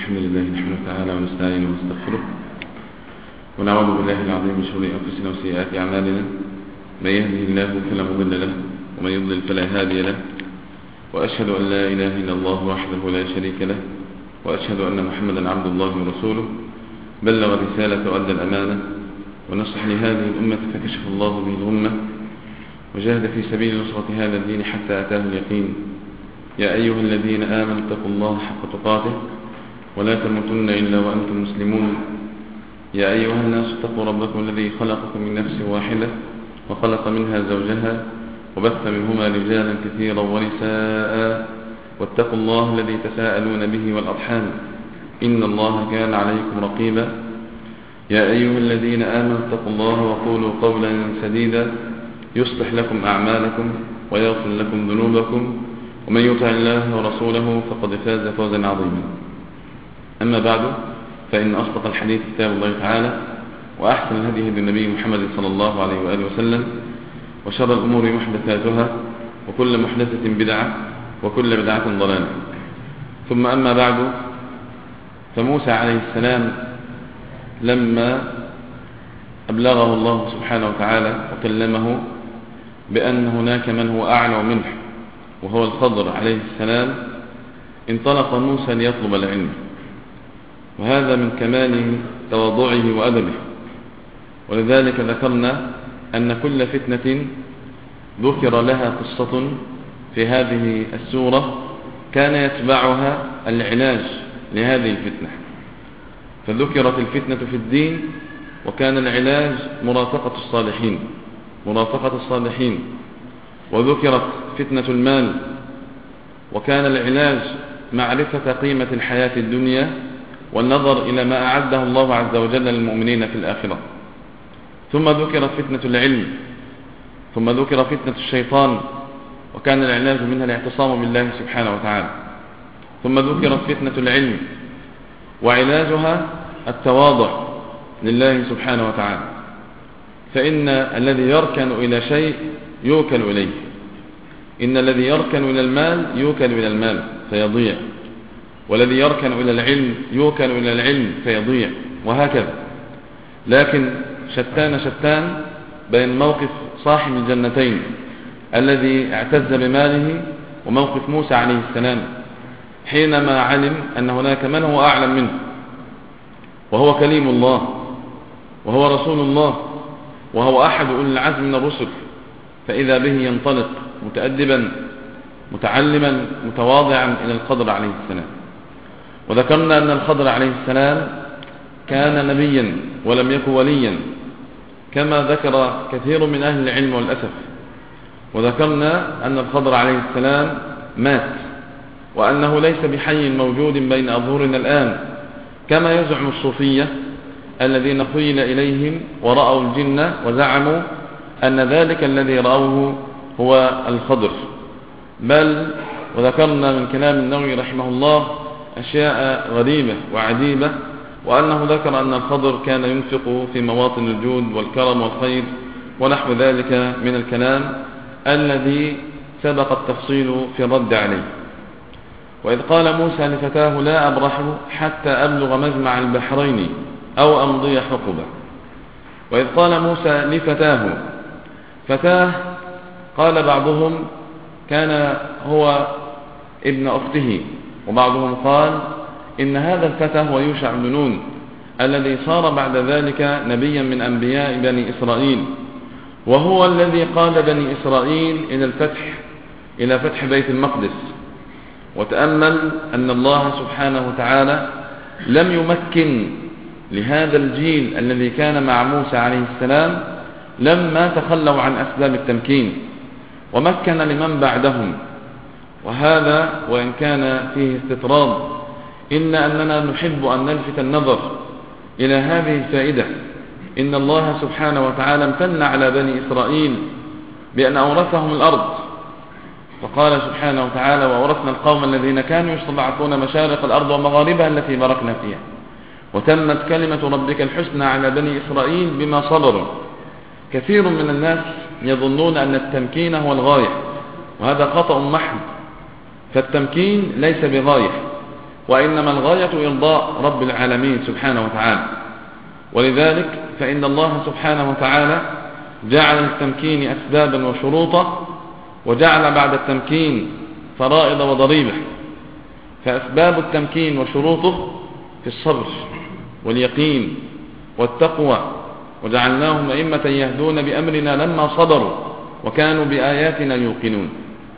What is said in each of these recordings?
الحمد لله نحمده تعالى ونستعينه ونستغفره ونعوذ بالله العظيم من شرور أنفسنا وسيئات أعمالنا. من يهده الله فلا مضل له ومن يضلل فلا هادي له، وأشهد أن لا إله إلا الله وحده لا شريك له، وأشهد أن محمدا عبد الله ورسوله بلغ الرسالة وأدى الأمانة ونصح لهذه الأمة فكشف الله به الغمة وجاهد في سبيل نصرة هذا الدين حتى أتاه اليقين. يا أيها الذين آمنوا اتقوا الله حق تقاته ولا تموتن إلا وأنتم مسلمون. يا أيها الناس اتقوا ربكم الذي خلقكم من نفس واحدة وخلق منها زوجها وبث منهما رجالا كثيرا ونساء، واتقوا الله الذي تساءلون به والأرحام إن الله كان عليكم رقيبا. يا أيها الذين آمنوا اتقوا الله وقولوا قولا سديدا يصلح لكم أعمالكم ويغفر لكم ذنوبكم، ومن يطع الله ورسوله فقد فاز فوزا عظيما. أما بعد، فإن أصدق الحديث كتاب الله تعالى، وأحسن الهدي هدي النبي محمد صلى الله عليه وآله وسلم، وشر الأمور محدثاتها، وكل محدثة بدعة، وكل بدعة ضلالة. ثم أما بعد، فموسى عليه السلام لما أبلغه الله سبحانه وتعالى وكلمه بأن هناك من هو أعلى منه وهو الخضر عليه السلام، انطلق موسى ليطلب العلم، وهذا من كمال تواضعه وأدبه. ولذلك ذكرنا أن كل فتنة ذكر لها قصة في هذه السورة كان يتبعها العلاج لهذه الفتنة. فذكرت الفتنة في الدين، وكان العلاج مرافقة الصالحين، وذكرت فتنة المال، وكان العلاج معرفة قيمة الحياة الدنيا والنظر إلى ما أعده الله عز وجل للمؤمنين في الآخرة. ثم ذكرت فتنة العلم، ثم ذكر فتنة الشيطان، وكان العلاج منها الاعتصام بالله سبحانه وتعالى. ثم ذكرت فتنة العلم وعلاجها التواضع لله سبحانه وتعالى، فإن الذي يركن إلى شيء يوكل إليه، إن الذي يركن إلى المال يوكل إلى المال فيضيع، والذي يركن إلى العلم يوكل إلى العلم فيضيع، وهكذا. لكن شتان بين موقف صاحب الجنتين الذي اعتز بماله وموقف موسى عليه السلام حينما علم أن هناك من هو أعلم منه، وهو كليم الله، وهو رسول الله، وهو أحد أولي العزم من الرسل، فإذا به ينطلق متأدبا متعلما متواضعا إلى الخضر عليه السلام. وذكرنا أن الخضر عليه السلام كان نبيا ولم يكن وليا، كما ذكر كثير من أهل العلم والأسف. وذكرنا أن الخضر عليه السلام مات، وأنه ليس بحي موجود بين أظهرنا الآن كما يزعم الصوفية الذين خيل إليهم ورأوا الجن وزعموا أن ذلك الذي رأوه هو الخضر. بل وذكرنا من كلام النووي رحمه الله أشياء غريبة وعجيبة، وأنه ذكر أن الخضر كان ينفق في مواطن الجود والكرم والخير ونحو ذلك من الكلام الذي سبق التفصيل في الرد عليه. وإذ قال موسى لفتاه لا أبرح حتى أبلغ مجمع البحرين أو أمضي حقبة. وإذ قال موسى لفتاه، فتاه قال بعضهم كان هو ابن أخته، وبعضهم قال إن هذا الفتى هو يوشع بن نون الذي صار بعد ذلك نبيا من أنبياء بني إسرائيل، وهو الذي قاد بني إسرائيل إلى فتح بيت المقدس. وتأمل أن الله سبحانه وتعالى لم يمكن لهذا الجيل الذي كان مع موسى عليه السلام لما تخلوا عن أسباب التمكين، ومكن لمن بعدهم. وهذا وإن كان فيه استطراد، إلا أننا نحب أن نلفت النظر إلى هذه الفائدة. إن الله سبحانه وتعالى امتن على بني إسرائيل بأن أورثهم الأرض، وقال سبحانه وتعالى وأورثنا القوم الذين كانوا يستضعفون مشارق الأرض ومغاربها التي باركنا فيها وتمت كلمة ربك الحسنى على بني إسرائيل بما صبروا. كثير من الناس يظنون أن التمكين هو الغاية، وهذا خطأ محض. فالتمكين ليس بغاية، وإنما الغاية إرضاء رب العالمين سبحانه وتعالى. ولذلك فإن الله سبحانه وتعالى جعل التمكين أسبابا وشروطا، وجعل بعد التمكين فرائض وضريبة. فأسباب التمكين وشروطه في الصبر واليقين والتقوى، وجعلناهم أئمة يهدون بأمرنا لما صبروا وكانوا بآياتنا يوقنون.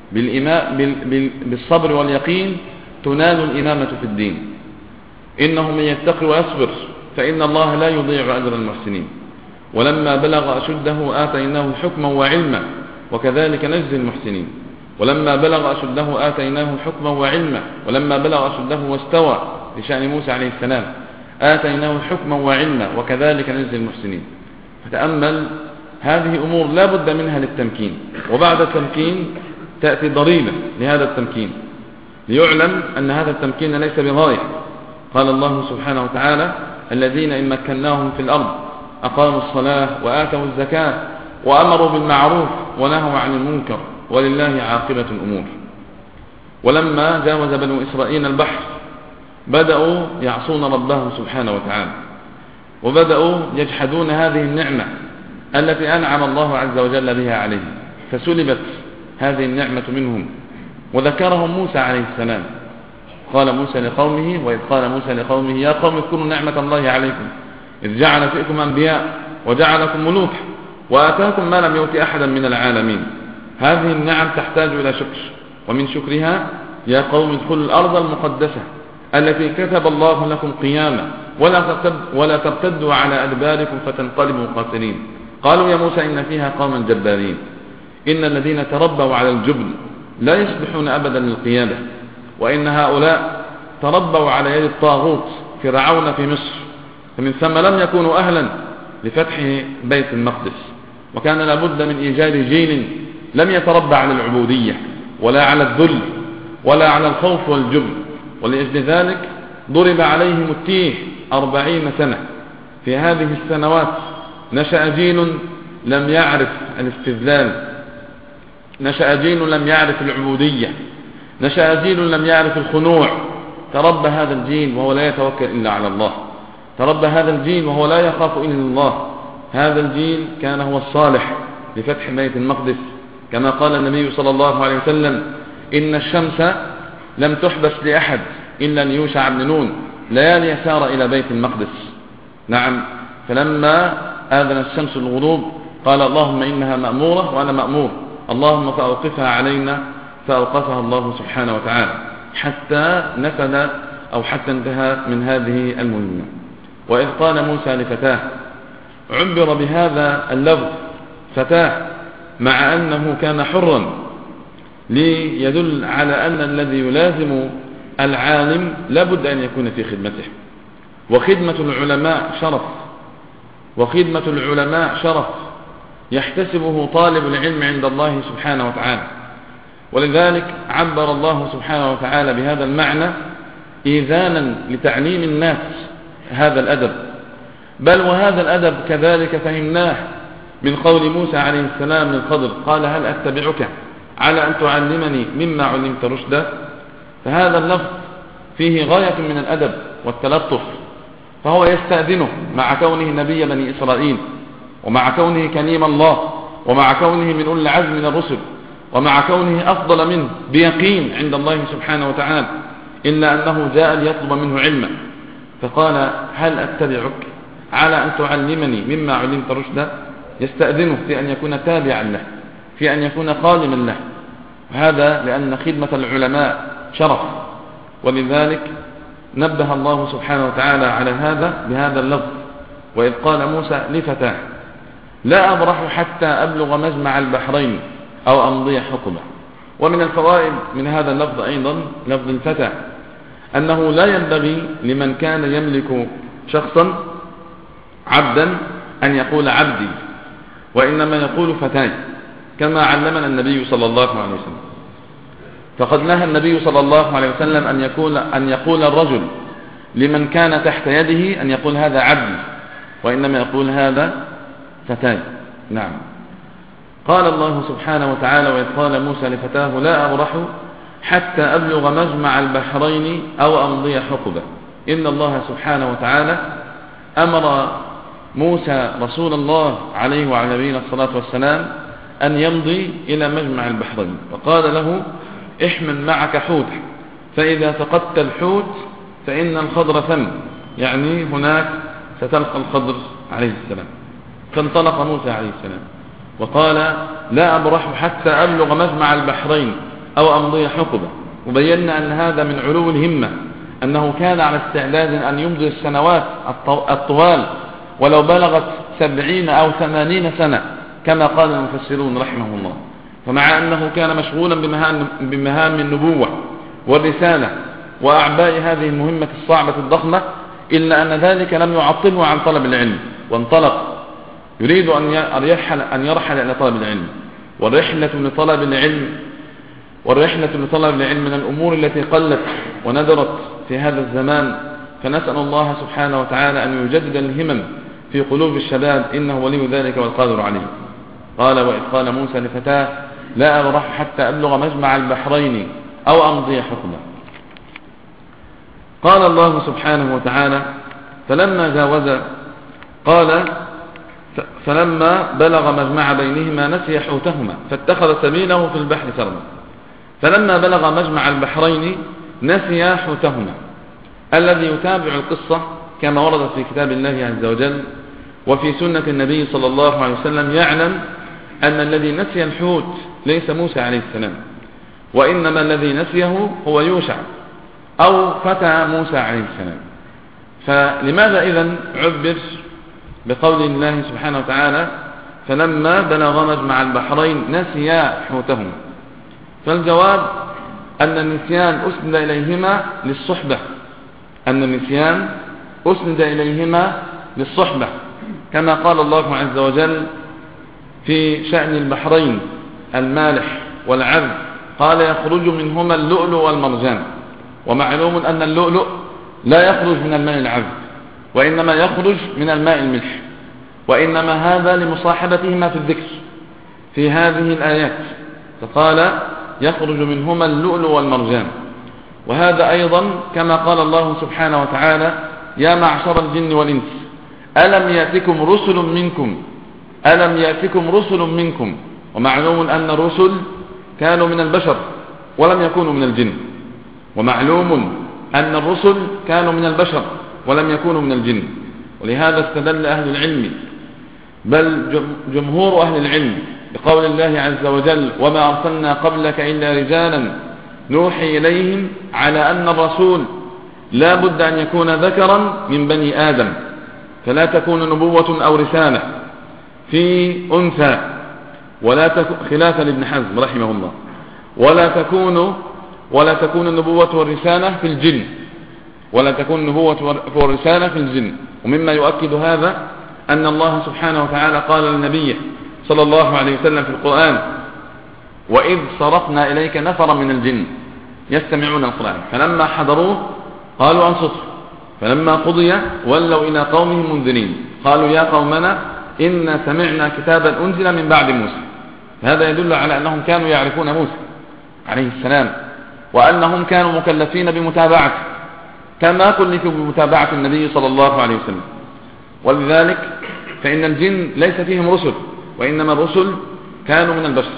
بالصبر واليقين تنال الإمامة في الدين. إنه من يتقي ويصبر فإن الله لا يضيع أجر المحسنين. ولما بلغ أشده آتيناه حكما وعلما وكذلك نجزي المحسنين. ولما بلغ أشده آتيناه حكما وعلما، ولما بلغ أشده واستوى لشأن موسى عليه السلام آتيناه حكما وعلما وكذلك نجزي المحسنين. فتأمل هذه أمور لا بد منها للتمكين، وبعد التمكين تأتي ضريبة لهذا التمكين، ليعلم أن هذا التمكين ليس بغاية. قال الله سبحانه وتعالى: الذين إن مكناهم في الأرض أقاموا الصلاة وآتوا الزكاة وأمروا بالمعروف ونهوا عن المنكر ولله عاقبة الأمور. ولما جاوز بنو إسرائيل البحر بدأوا يعصون ربهم سبحانه وتعالى، وبدأوا يجحدون هذه النعمة التي أنعم الله عز وجل بها عليهم، فسلبت هذه النعمة منهم. وذكرهم موسى عليه السلام، قال موسى لقومه: وإذ قال موسى لقومه يا قوم اذكروا نعمة الله عليكم إذ جعل فيكم أنبياء وجعلكم ملوكا وآتاكم ما لم يؤت أحدا من العالمين. هذه النعم تحتاج إلى شكر، ومن شكرها: يا قوم ادخلوا الأرض المقدسة التي كتب الله لكم قياما ولا ترتدوا على أدباركم فتنقلبوا خاسرين. قالوا يا موسى إن فيها قوما جبارين إن الذين تربوا على الجبن لا يصبحون أبدا للقيادة، وإن هؤلاء تربوا على يد الطاغوت فرعون في مصر، فمن ثم لم يكونوا أهلا لفتح بيت المقدس. وكان لابد من إيجاد جيل لم يتربى على العبودية ولا على الذل ولا على الخوف والجبن. ولأجل ذلك ضرب عليهم التيه 40 سنة. في هذه السنوات نشأ جيل لم يعرف الاستذلال، نشأ جيل لم يعرف العبودية، نشأ جيل لم يعرف الخنوع. تربى هذا الجيل وهو لا يتوكل إلا على الله، تربى هذا الجيل وهو لا يخاف إلا الله. هذا الجيل كان هو الصالح لفتح بيت المقدس، كما قال النبي صلى الله عليه وسلم: إن الشمس لم تحبس لأحد إلا ليوشع بن نون ليالي سار إلى بيت المقدس. نعم، فلما آذن الشمس الغروب قال: اللهم إنها مأمورة وأنا مأمور، اللهم فأوقفها علينا، فأوقفها الله سبحانه وتعالى حتى نفذ أو حتى انتهى من هذه المهمة. وإذ قال موسى لفتاه، عبر بهذا اللفظ فتاه مع أنه كان حرا، ليدل على أن الذي يلازم العالم لابد أن يكون في خدمته. وخدمة العلماء شرف، وخدمة العلماء شرف يحتسبه طالب العلم عند الله سبحانه وتعالى. ولذلك عبر الله سبحانه وتعالى بهذا المعنى إيذانا لتعليم الناس هذا الأدب. بل وهذا الأدب كذلك فهمناه من قول موسى عليه السلام للخضر: قال هل أتبعك على أن تعلمني مما علمت رشدا. فهذا اللفظ فيه غاية من الأدب والتلطف، فهو يستأذنه مع كونه نبي بني إسرائيل، ومع كونه كليم الله، ومع كونه من أولي العزم من الرسل، ومع كونه أفضل منه بيقين عند الله سبحانه وتعالى، إلا أنه جاء ليطلب منه علما. فقال هل أتبعك على أن تعلمني مما علمت رشدا. يستأذنه في أن يكون تابعا له، في أن يكون خادما له. وهذا لأن خدمة العلماء شرف. ولذلك نبه الله سبحانه وتعالى على هذا بهذا اللفظ: وإذ قال موسى لفتاه لا أبرح حتى أبلغ مجمع البحرين أو أمضي حقبة. ومن الفوائد من هذا اللفظ أيضا لفظ الفتى، أنه لا ينبغي لمن كان يملك شخصا عبدا أن يقول عبدي، وإنما يقول فتاي، كما علمنا النبي صلى الله عليه وسلم. فقد نهى النبي صلى الله عليه وسلم أن يقول الرجل لمن كان تحت يده أن يقول هذا عبدي، وإنما يقول هذا فتاي. نعم. قال الله سبحانه وتعالى: وإذ قال موسى لفتاه لا أبرح حتى أبلغ مجمع البحرين أو أمضي حقبة. إن الله سبحانه وتعالى أمر موسى رسول الله عليه وعلى نبينا الصلاة والسلام أن يمضي إلى مجمع البحرين، وقال له احمل معك حوت، فإذا فقدت الحوت فإن الخضر ثم، يعني هناك ستلقى الخضر عليه السلام. فانطلق موسى عليه السلام وقال لا أبرح حتى أبلغ مجمع البحرين أو أمضي حقبة. وبينا أن هذا من علو الهمة، أنه كان على استعداد أن يمضي السنوات الطوال ولو بلغت 70 أو 80 سنة كما قال المفسرون رحمه الله. فمع أنه كان مشغولا بمهام النبوة والرسالة وأعباء هذه المهمة الصعبة الضخمة، إلا أن ذلك لم يعطله عن طلب العلم، وانطلق يريد أن يرحل إلى طلب العلم. والرحلة لطلب العلم من الأمور التي قلت وندرت في هذا الزمان، فنسأل الله سبحانه وتعالى أن يجدد الهمم في قلوب الشباب، إنه ولي ذلك والقادر عليه. قال وإذ قال موسى لفتاه لا أبرح حتى أبلغ مجمع البحرين أو أمضي حقبة. قال الله سبحانه وتعالى فلما جاوز قال فلما بلغ مجمع بينهما نسي حوتهما فاتخذ سبيله في البحر سربا. فلما بلغ مجمع البحرين نسي حوتهما. الذي يتابع القصة كما وردت في كتاب الله عز وجل وفي سنة النبي صلى الله عليه وسلم يعلم أن الذي نسي الحوت ليس موسى عليه السلام، وإنما الذي نسيه هو يوشع أو فتى موسى عليه السلام. فلماذا إذن عبر بقول الله سبحانه وتعالى فلما بلغ مجمع البحرين نسيا حوتهما؟ فالجواب أن النسيان أسند إليهما للصحبة، كما قال الله عز وجل في شأن البحرين المالح والعذب قال يخرج منهما اللؤلؤ والمرجان. ومعلوم أن اللؤلؤ لا يخرج من الماء العذب، وإنما يخرج من الماء الملح، وإنما هذا لمصاحبتهما في الذكر في هذه الآيات، فقال يخرج منهما اللؤلؤ والمرجان. وهذا أيضا كما قال الله سبحانه وتعالى يا معشر الجن والإنس ألم يأتكم رسل منكم. ومعلوم أن الرسل كانوا من البشر ولم يكونوا من الجن، ولهذا استدل أهل العلم بل جمهور أهل العلم بقول الله عز وجل وما أرسلنا قبلك إلا رجالا نوحي إليهم، على أن الرسول لا بد أن يكون ذكرا من بني آدم، فلا تكون نبوة أو رسالة في أنثى، خلافا لابن حزم رحمه الله، ولا تكون النبوة والرسالة في الجن. ومما يؤكد هذا أن الله سبحانه وتعالى قال للنبي صلى الله عليه وسلم في القرآن وإذ صرفنا إليك نفرا من الجن يستمعون القرآن فلما حضروه قالوا أنصتوا فلما قضي ولوا إلى قومهم منذرين قالوا يا قومنا إنا سمعنا كتابا أنزل من بعد موسى. هذا يدل على أنهم كانوا يعرفون موسى عليه السلام، وأنهم كانوا مكلفين بمتابعته كما كلفوا بمتابعة النبي صلى الله عليه وسلم. ولذلك فإن الجن ليس فيهم رسل، وإنما الرسل كانوا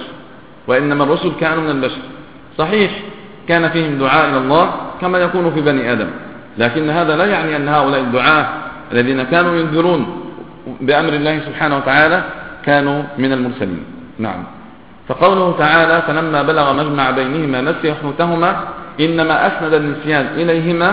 من البشر. صحيح كان فيهم دعاء إلى الله كما يكون في بني آدم، لكن هذا لا يعني أن هؤلاء الدعاء الذين كانوا ينذرون بأمر الله سبحانه وتعالى كانوا من المرسلين. نعم. فقوله تعالى فلما بلغ مجمع بينهما نسي حوتهما إنما أسند النسيان إليهما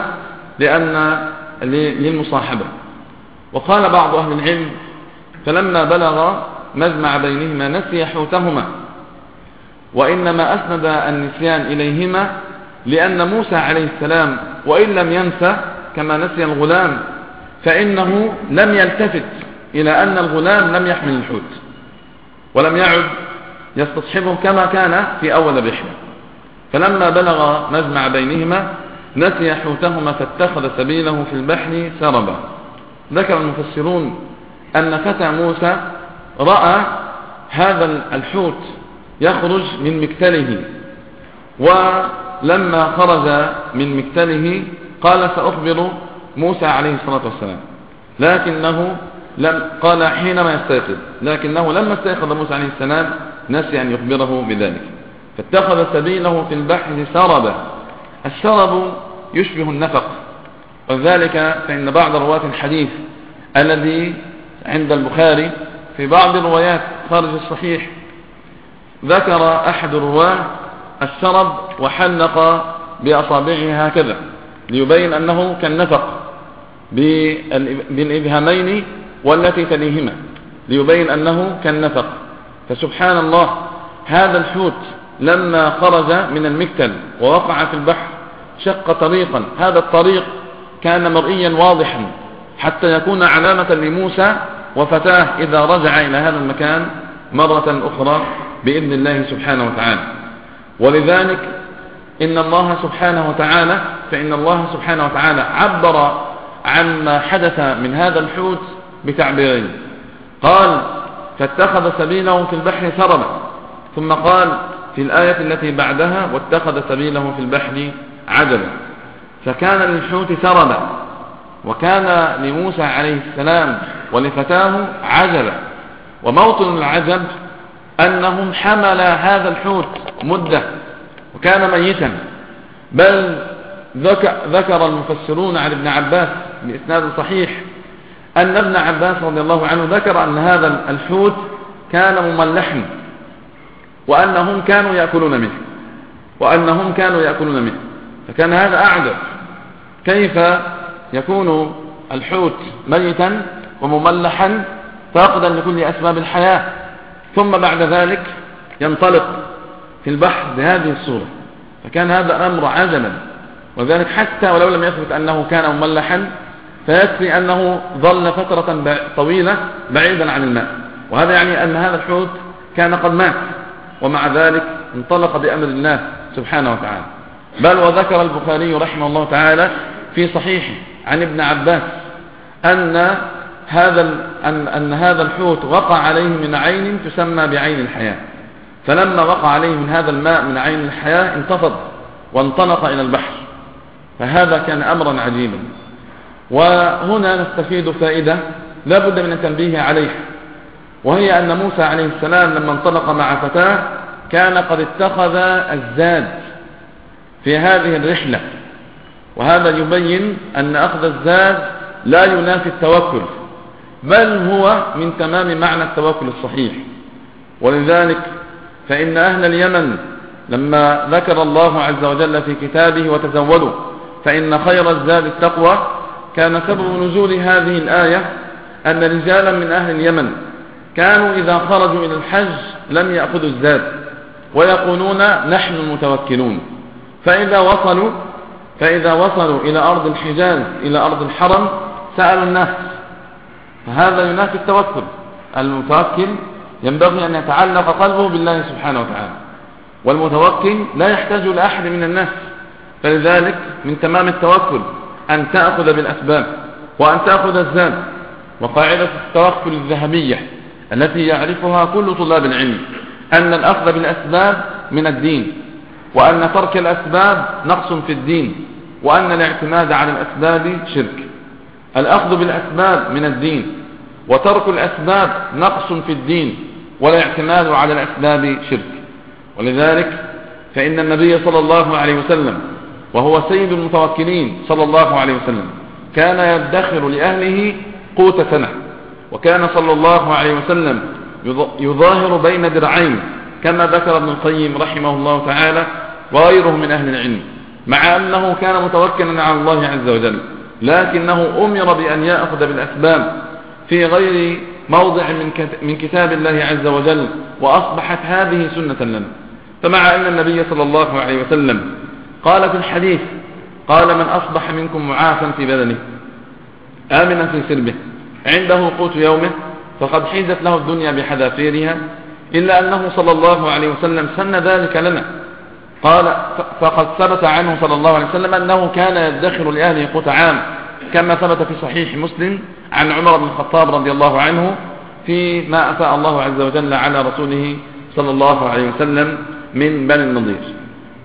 للمصاحبة. وقال بعض أهل العلم فلما بلغ مجمع بينهما نسي حوتهما، وإنما أسند النسيان إليهما لأن موسى عليه السلام وإن لم ينسى كما نسي الغلام فإنه لم يلتفت إلى أن الغلام لم يحمل الحوت ولم يعد يستصحبه كما كان في أول الرحلة. فلما بلغ مجمع بينهما نسي حوتهما فاتخذ سبيله في البحر سربا. ذكر المفسرون أن فتى موسى رأى هذا الحوت يخرج من مكتله لما خرج من مكتله قال سأخبر موسى عليه الصلاة والسلام، لكنه قال حينما يستيقظ، لكنه لما استيقظ موسى عليه السلام نسي أن يخبره بذلك، فاتخذ سبيله في البحر سربا. السرب يشبه النفق، وذلك فإن بعض رواة الحديث الذي عند البخاري في بعض الروايات خارج الصحيح ذكر أحد الرواه السرب وحلق بأصابعه هكذا ليبين أنه كالنفق بالإبهامين والتي تليهما، ليبين أنه كالنفق. فسبحان الله، هذا الحوت لما خرج من المكتل ووقع في البحر شق طريقا، هذا الطريق كان مرئيا واضحا حتى يكون علامة لموسى وفتاه إذا رجع إلى هذا المكان مرة أخرى بإذن الله سبحانه وتعالى. ولذلك فإن الله سبحانه وتعالى عبر عن ما حدث من هذا الحوت بتعبيرين، قال فاتخذ سبيله في البحر سربا، ثم قال في الآية التي بعدها واتخذ سبيله في البحر عجبا. فكان للحوت سربا، وكان لموسى عليه السلام ولفتاه عجبا. وموطن العجب أنهم حمل هذا الحوت مدة وكان ميتا، بل ذكر المفسرون عن ابن عباس بإسناد صحيح أن ابن عباس رضي الله عنه ذكر أن هذا الحوت كان مملحا وأنهم كانوا يأكلون منه، فكان هذا أعجب، كيف يكون الحوت ميتا ومملحا فاقدا لكل أسباب الحياة، ثم بعد ذلك ينطلق في البحر بهذه الصورة؟ فكان هذا أمر عجبا. وذلك حتى ولو لم يثبت أنه كان مملحا فيكفي أنه ظل فترة طويلة بعيدا عن الماء، وهذا يعني أن هذا الحوت كان قد مات، ومع ذلك انطلق بأمر الله سبحانه وتعالى. بل وذكر البخاري رحمه الله تعالى في صحيحه عن ابن عباس أن هذا الحوت وقع عليه من عين تسمى بعين الحياة، فلما وقع عليه من هذا الماء من عين الحياة انتفض وانطلق إلى البحر. فهذا كان أمرا عجيبا. وهنا نستفيد فائدة لا بد من التنبيه عليها، وهي أن موسى عليه السلام لما انطلق مع فتاه كان قد اتخذ الزاد في هذه الرحلة، وهذا يبين أن أخذ الزاد لا ينافي التوكل، بل هو من تمام معنى التوكل الصحيح. ولذلك فإن أهل اليمن لما ذكر الله عز وجل في كتابه وتزودوا فإن خير الزاد التقوى، كان سبب نزول هذه الآية أن رجالا من أهل اليمن كانوا إذا خرجوا إلى الحج لم يأخذوا الزاد ويقولون نحن المتوكلون، فإذا وصلوا إلى أرض الحجاز إلى أرض الحرم سألوا الناس، فهذا ينافي التوكل. المتوكل ينبغي أن يتعلق قلبه بالله سبحانه وتعالى، والمتوكل لا يحتاج لأحد من الناس. فلذلك من تمام التوكل أن تأخذ بالأسباب وأن تأخذ الزاد. وقاعدة التوكل الذهبية التي يعرفها كل طلاب العلم أن الأخذ بالأسباب من الدين، وأن ترك الأسباب نقص في الدين، وأن الاعتماد على الأسباب شرك. الأخذ بالأسباب من الدين، وترك الأسباب نقص في الدين، والاعتماد على الأسباب شرك. ولذلك فإن النبي صلى الله عليه وسلم وهو سيد المتوكلين صلى الله عليه وسلم كان يدخر لأهله قوت سنة، وكان صلى الله عليه وسلم يظاهر بين درعين كما ذكر ابن القيم رحمه الله تعالى وغيره من أهل العلم، مع أنه كان متوكلا على الله عز وجل، لكنه أمر بأن يأخذ بالأسباب في غير موضع من كتاب الله عز وجل، وأصبحت هذه سنة لنا. فمع أن النبي صلى الله عليه وسلم قال في الحديث قال من أصبح منكم معافا في بدنه آمنا في سربه عنده قوت يومه فقد حيزت له الدنيا بحذافيرها، إلا أنه صلى الله عليه وسلم سن ذلك لنا. قال فقد ثبت عنه صلى الله عليه وسلم أنه كان يدخر لأهله قوت عام، كما ثبت في صحيح مسلم عن عمر بن الخطاب رضي الله عنه فيما أفاء الله عز وجل على رسوله صلى الله عليه وسلم من بني النضير.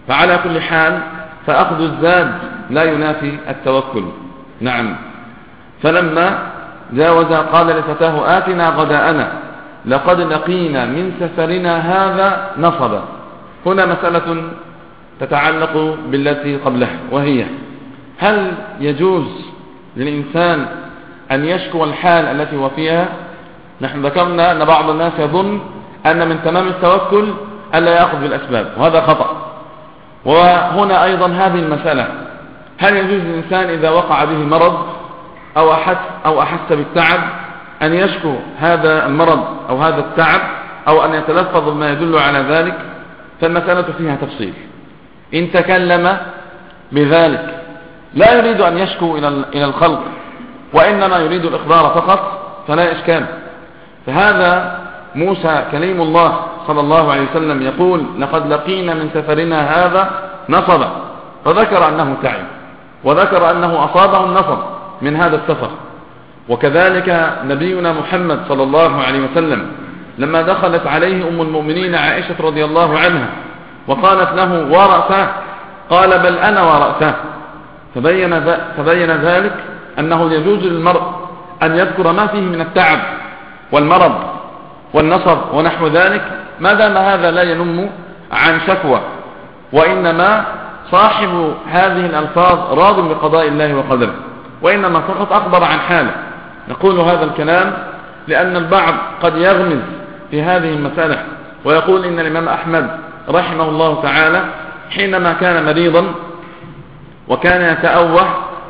فعلى كل حال فأخذ الزاد لا ينافي التوكل. نعم. فلما جاوز قال لفتاه آتنا غداءنا لقد لقينا من سفرنا هذا نصبا. هنا مسألة تتعلق بالتي قبلها، وهي هل يجوز للإنسان أن يشكو الحال التي هو فيها؟ نحن ذكرنا أن بعض الناس يظن أن من تمام التوكل ألا يأخذ بالأسباب، وهذا خطأ. وهنا أيضا هذه المسألة، هل يجوز للإنسان إذا وقع به مرض أو أحس بالتعب أن يشكو هذا المرض أو هذا التعب أو أن يتلفظ بما يدل على ذلك؟ فالمسألة فيها تفصيل. إن تكلم بذلك لا يريد أن يشكو إلى الخلق وإنما يريد الإخبار فقط فلا إشكال. فهذا موسى كليم الله صلى الله عليه وسلم يقول لقد لقينا من سفرنا هذا نصبا، فذكر أنه تعب وذكر أنه أصابه النصب من هذا السفر. وكذلك نبينا محمد صلى الله عليه وسلم لما دخلت عليه أم المؤمنين عائشة رضي الله عنها وقالت له ورأسه قال بل أنا ورأسه، فبين ذلك أنه يجوز للمرء أن يذكر ما فيه من التعب والمرض والنصب ونحو ذلك ما دام هذا لا ينم عن شكوى، وإنما صاحب هذه الألفاظ راض بقضاء الله وقدره، وإنما فقط أخبر عن حاله. نقول هذا الكلام لأن البعض قد يغمز في هذه المسألة ويقول إن الإمام أحمد رحمه الله تعالى حينما كان مريضا وكان يتأوه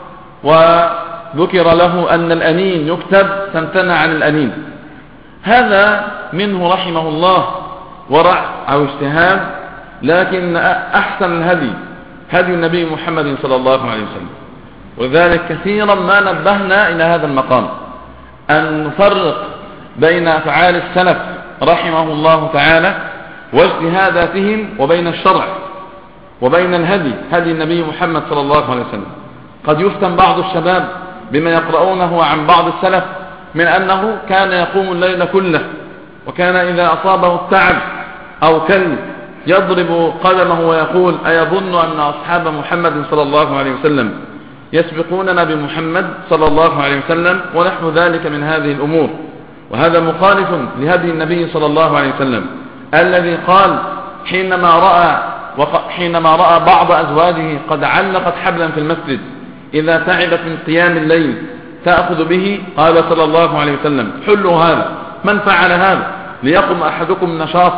وذكر له أن الأنين يكتب فامتنع عن الأنين، هذا منه رحمه الله ورع أو اجتهاد، لكن أحسن الهدي هدي النبي محمد صلى الله عليه وسلم. وذلك كثيرا ما نبهنا إلى هذا المقام أن نفرق بين أفعال السلف رحمه الله تعالى واجتهاداتهم وبين الشرع وبين الهدي هدي النبي محمد صلى الله عليه وسلم. قد يفتن بعض الشباب بما يقرؤونه عن بعض السلف من أنه كان يقوم الليل كله، وكان إذا أصابه التعب أو كل يضرب قدمه ويقول أيظن أن أصحاب محمد صلى الله عليه وسلم يسبقوننا بمحمد صلى الله عليه وسلم ونحو ذلك من هذه الأمور. وهذا مخالف لهدي النبي صلى الله عليه وسلم الذي قال حينما رأى بعض أزواجه قد علقت حبلا في المسجد إذا تعبت من قيام الليل تأخذ به، قال صلى الله عليه وسلم حلوا هذا، من فعل هذا ليقم أحدكم نشاط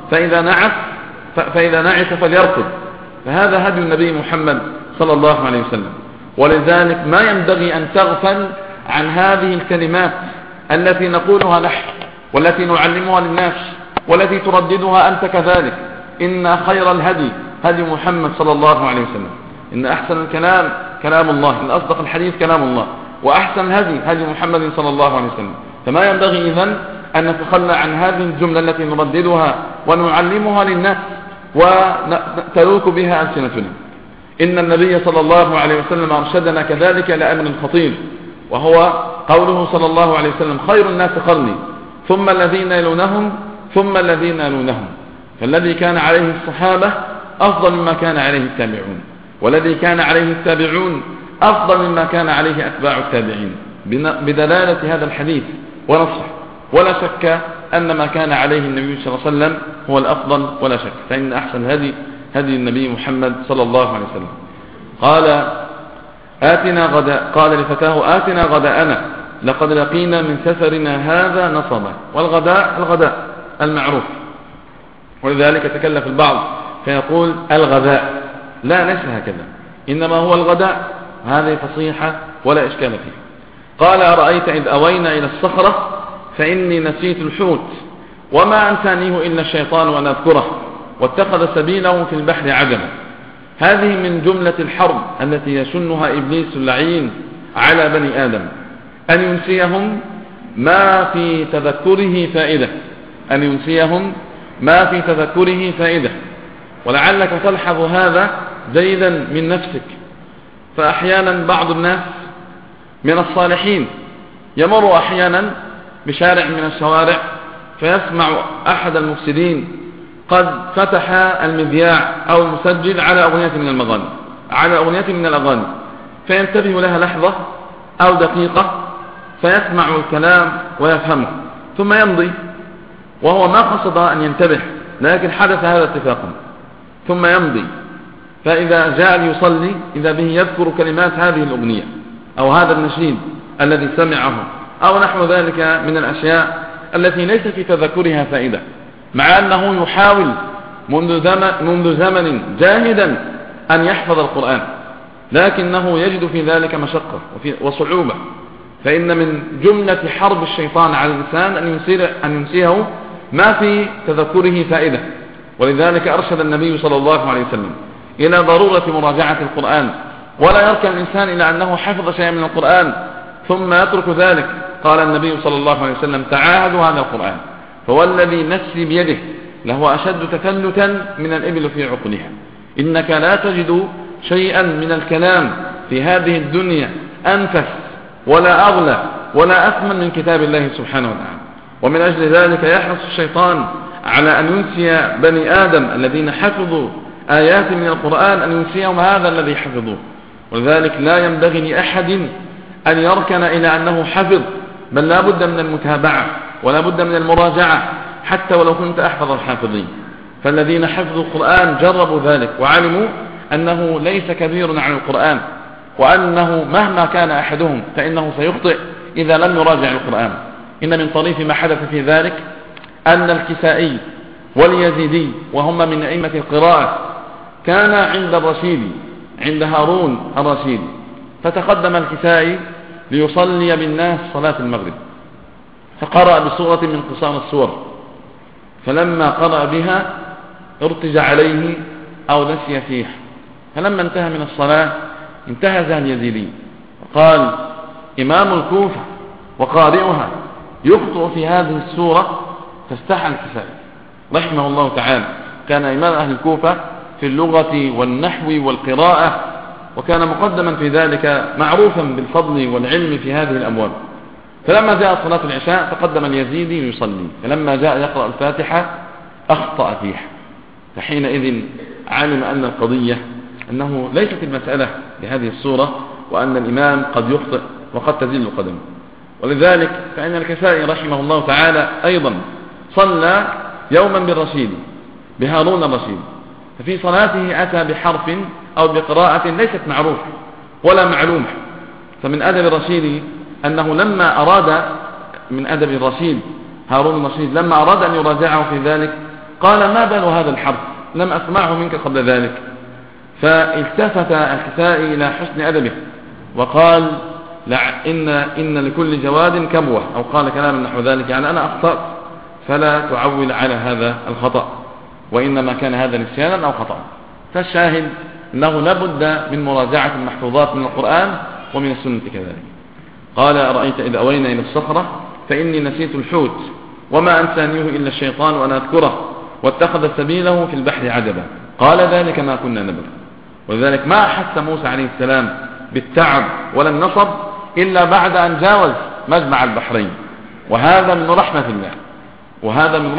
فإذا نعس فليرقد. فهذا هدي النبي محمد صلى الله عليه وسلم. ولذلك ما ينبغي أن تغفل عن هذه الكلمات التي نقولها نحن والتي نعلمها للناس والتي ترددها أنت كذلك. إن خير الهدي هدي محمد صلى الله عليه وسلم، إن أحسن الكلام كلام الله، إن أصدق الحديث كلام الله، وأحسن الهدي هدي محمد صلى الله عليه وسلم. فما ينبغي إذن أن نتخلى عن هذه الجملة التي نرددها ونعلمها للناس ونتلوك بها ألسنتنا. إن النبي صلى الله عليه وسلم أرشدنا كذلك لأمر خطير، وهو قوله صلى الله عليه وسلم خير الناس قرني ثم الذين يلونهم ثم الذين يلونهم. فالذي كان عليه الصحابة أفضل مما كان عليه التابعون، والذي كان عليه التابعون أفضل مما كان عليه أتباع التابعين، بدلالة هذا الحديث ونصح. ولا شك أن ما كان عليه النبي صلى الله عليه وسلم هو الأفضل ولا شك، فإن أحسن هدي النبي محمد صلى الله عليه وسلم. قال لفتاه آتنا غداءنا لقد لقينا من سفرنا هذا نصبا. والغداء المعروف، ولذلك تكلف البعض فيقول الغداء، لا ليس هكذا، إنما هو الغداء، هذه فصيحة ولا إشكال فيه. قال أرأيت إذ أوينا إلى الصخرة فإني نسيت الحوت وما أنسانيه إلا الشيطان أن أذكره واتخذ سبيله في البحر عجبا. هذه من جملة الحرب التي يشنها إبليس اللعين على بني آدم، أن ينسيهم ما في تذكره فائدة، ولعلك تلحظ هذا جيدا من نفسك. فأحيانا بعض الناس من الصالحين يمر أحيانا بشارع من الشوارع فيسمع أحد المفسدين قد فتح المذياع أو المسجل على أغنية من المغاني، على أغنية من الأغاني، فينتبه لها لحظة أو دقيقة فيسمع الكلام ويفهمه ثم يمضي، وهو ما قصد أن ينتبه، لكن حدث هذا اتفاقا، ثم يمضي. فإذا جاء ليصلي إذا به يذكر كلمات هذه الأغنية أو هذا النشيد الذي سمعه أو نحو ذلك من الأشياء التي ليس في تذكرها فائدة، مع أنه يحاول منذ زمن جاهدا أن يحفظ القرآن، لكنه يجد في ذلك مشقة وصعوبة. فإن من جملة حرب الشيطان على الإنسان أن ينسيه ما في تذكره فائدة. ولذلك أرشد النبي صلى الله عليه وسلم إلى ضرورة مراجعة القرآن، ولا يركن الإنسان إلى أنه حفظ شيئا من القرآن ثم يترك ذلك. قال النبي صلى الله عليه وسلم: تعاهدوا هذا القرآن، فوالذي نفسي بيده لهو أشد تفلتا من الإبل في عقلها. إنك لا تجد شيئا من الكلام في هذه الدنيا أنفس ولا أغلى ولا أثمن من كتاب الله سبحانه وتعالى. ومن أجل ذلك يحرص الشيطان على أن ينسي بني آدم الذين حفظوا آيات من القرآن، أن ينسيهم هذا الذي حفظوه. ولذلك لا ينبغي لأحد أن يركن إلى أنه حفظ، بل لا بد من المتابعة ولا بد من المراجعة حتى ولو كنت أحفظ الحافظين. فالذين حفظوا القرآن جربوا ذلك وعلموا أنه ليس كبير عن القرآن، وأنه مهما كان أحدهم فإنه سيخطئ إذا لم يراجع القرآن. إن من طريف ما حدث في ذلك أن الكسائي واليزيدي وهم من أئمة القراءة كان عند الرشيد، عند هارون الرشيد، فتقدم الكسائي ليصلي بالناس صلاة المغرب، فقرأ بسورة من قصار السور، فلما قرأ بها ارتج عليه أو نسي فيه، فلما انتهى من الصلاة انتهز اليزيدي وقال: إمام الكوفة وقارئها يخطئ في هذه السورة. فاستحى الكسائي رحمه الله تعالى، كان إمام أهل الكوفة في اللغة والنحو والقراءة، وكان مقدما في ذلك معروفا بالفضل والعلم في هذه الأبواب. فلما جاء صلاة العشاء تقدم اليزيدي يصلي، فلما جاء يقرأ الفاتحة أخطأ فيها، فحينئذ علم أن القضية أنه ليست المسألة بهذه الصورة، وأن الإمام قد يخطئ وقد تزل قدمه. ولذلك فإن الكسائي رحمه الله تعالى أيضا صلى يوما بالرشيد، بهارون الرشيد، ففي صلاته أتى بحرف أو بقراءة ليست معروفة ولا معلومة. فمن أدب الرشيد أنه لما أراد، من أدب الرشيد هارون الرشيد لما أراد أن يراجعه في ذلك قال: ما بال هذا الحرف؟ لم أسمعه منك قبل ذلك. فالتفت الكسائي إلى حسن أدبه وقال: إن لكل جواد كبوة، أو قال كلاما نحو ذلك، يعني أنا أخطأت فلا تعول على هذا الخطأ، وإنما كان هذا نسيانا أو خطأ. فالشاهد أنه لابد من مراجعة المحفوظات من القرآن ومن السنة كذلك. قال: أرأيت إذ أوينا إلى الصخرة فإني نسيت الحوت وما أنسانيه إلا الشيطان وأنا أذكره واتخذ سبيله في البحر عجبا قال: ذلك ما كنا نبغي. ولذلك ما أحس موسى عليه السلام بالتعب ولا النصب إلا بعد أن جاوز مجمع البحرين، وهذا من رحمة الله، وهذا من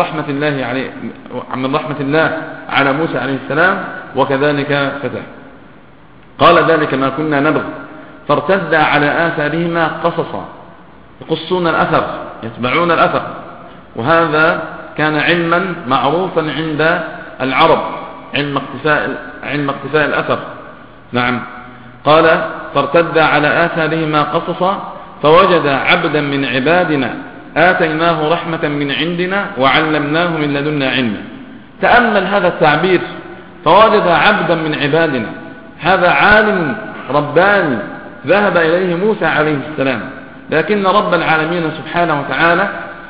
رحمة الله على موسى عليه السلام، وكذلك فتح. قال: ذلك ما كنا نبغي فارتدا على آثارهما قصصا، يقصون الأثر، يتبعون الأثر، وهذا كان علما معروفا عند العرب، علم اقتفاء الأثر. نعم. قال: فارتدا على آثارهما قصصا فوجد عبدا من عبادنا آتيناه رحمة من عندنا وعلمناه من لدنا علما. تأمل هذا التعبير، فوجد عبدا من عبادنا، هذا عالم رباني ذهب إليه موسى عليه السلام، لكن رب العالمين سبحانه وتعالى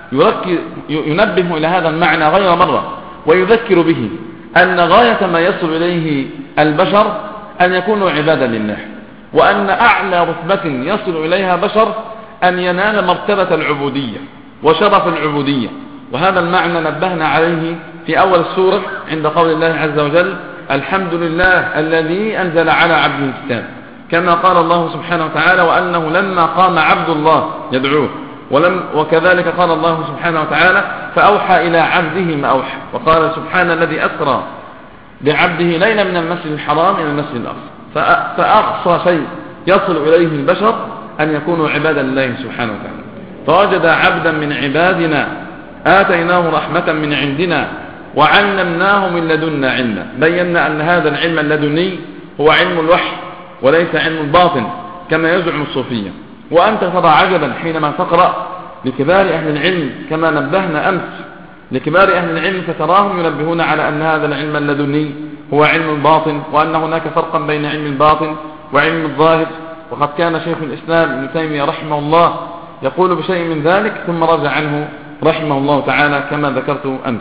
ينبه إلى هذا المعنى غير مرة، ويذكر به أن غاية ما يصل إليه البشر أن يكونوا عبادا لله، وأن أعلى رتبة يصل إليها بشر أن ينال مرتبة العبودية وشرف العبودية. وهذا المعنى نبهنا عليه في أول السورة عند قول الله عز وجل: الحمد لله الذي أنزل على عبده الكتاب، كما قال الله سبحانه وتعالى: وأنه لما قام عبد الله يدعوه وكذلك قال الله سبحانه وتعالى فأوحى إلى عبده ما أوحى، وقال سبحان الذي أسرى بعبده ليلا من المسجد الحرام إلى المسجد الأقصى. فأقصى شيء يصل إليه البشر أن يكونوا عبادا لله سبحانه وتعالى. فوجد عبدا من عبادنا آتيناه رحمة من عندنا وعلمناه من لدنا علما. بينا أن هذا العلم اللدني هو علم الوحي وليس علم الباطن كما يزعم الصوفية. وأنت ترى عجبا حينما تقرأ لكبار أهل العلم كما نبهنا أمس لكبار أهل العلم، فتراهم ينبهون على أن هذا العلم اللدني هو علم الباطن، وأن هناك فرقا بين علم الباطن وعلم الظاهر. وقد كان شيخ الإسلام ابن تيمية رحمه الله يقول بشيء من ذلك ثم رجع عنه رحمه الله تعالى كما ذكرت أمس.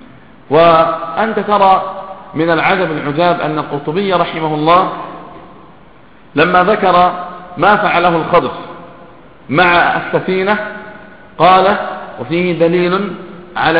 وأنت ترى من العجب العجاب أن القرطبي رحمه الله لما ذكر ما فعله الخضر مع السفينة قال وفيه دليل على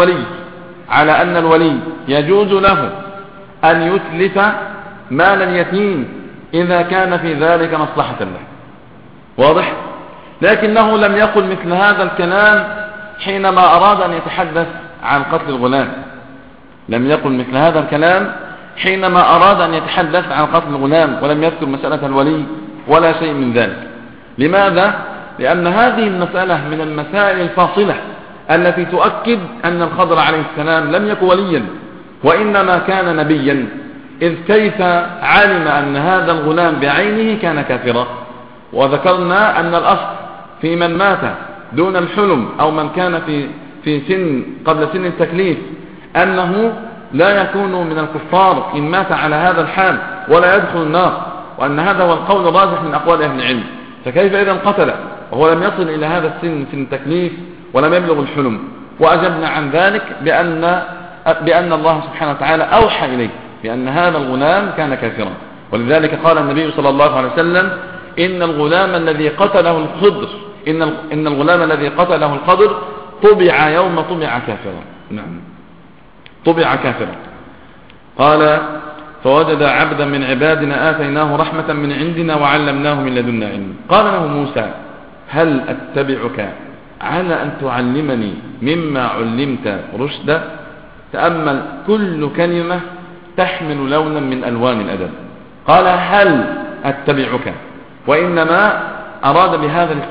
أن الولي يجوز له أن يتلف مال اليتيم إذا كان في ذلك مصلحة له. واضح؟ لكنه لم يقل مثل هذا الكلام حينما أراد أن يتحدث عن قتل الغلام. لم يقل مثل هذا الكلام حينما أراد أن يتحدث عن قتل الغلام، ولم يذكر مسألة الولي ولا شيء من ذلك. لماذا؟ لأن هذه المسألة من المسائل الفاصلة التي تؤكد أن الخضر عليه السلام لم يكن وليا وإنما كان نبيا، إذ كيف علم أن هذا الغلام بعينه كان كافرا؟ وذكرنا أن الأصل في من مات دون الحلم أو من كان في سن قبل سن التكليف أنه لا يكون من الكفار إن مات على هذا الحال ولا يدخل النار، وأن هذا هو القول الراجح من أقوال أهل العلم. فكيف إذا قتل وهو لم يصل إلى هذا السن سن التكليف ولم يبلغ الحلم؟ وأجبنا عن ذلك بأن الله سبحانه وتعالى أوحى إليه بأن هذا الغلام كان كافرا. ولذلك قال النبي صلى الله عليه وسلم إن الغلام الذي قتله الخضر طبع يوم طبع كافرا. نعم، طبع كافرا. قال فوجد عبدا من عبادنا آتيناه رحمة من عندنا وعلمناه من لدنا علما. قال له موسى هل أتبعك على أن تعلمني مما علمت رشدا؟ تأمل كل كلمة تحمل لونا من ألوان الأدب. قال هل أتبعك، وإنما أراد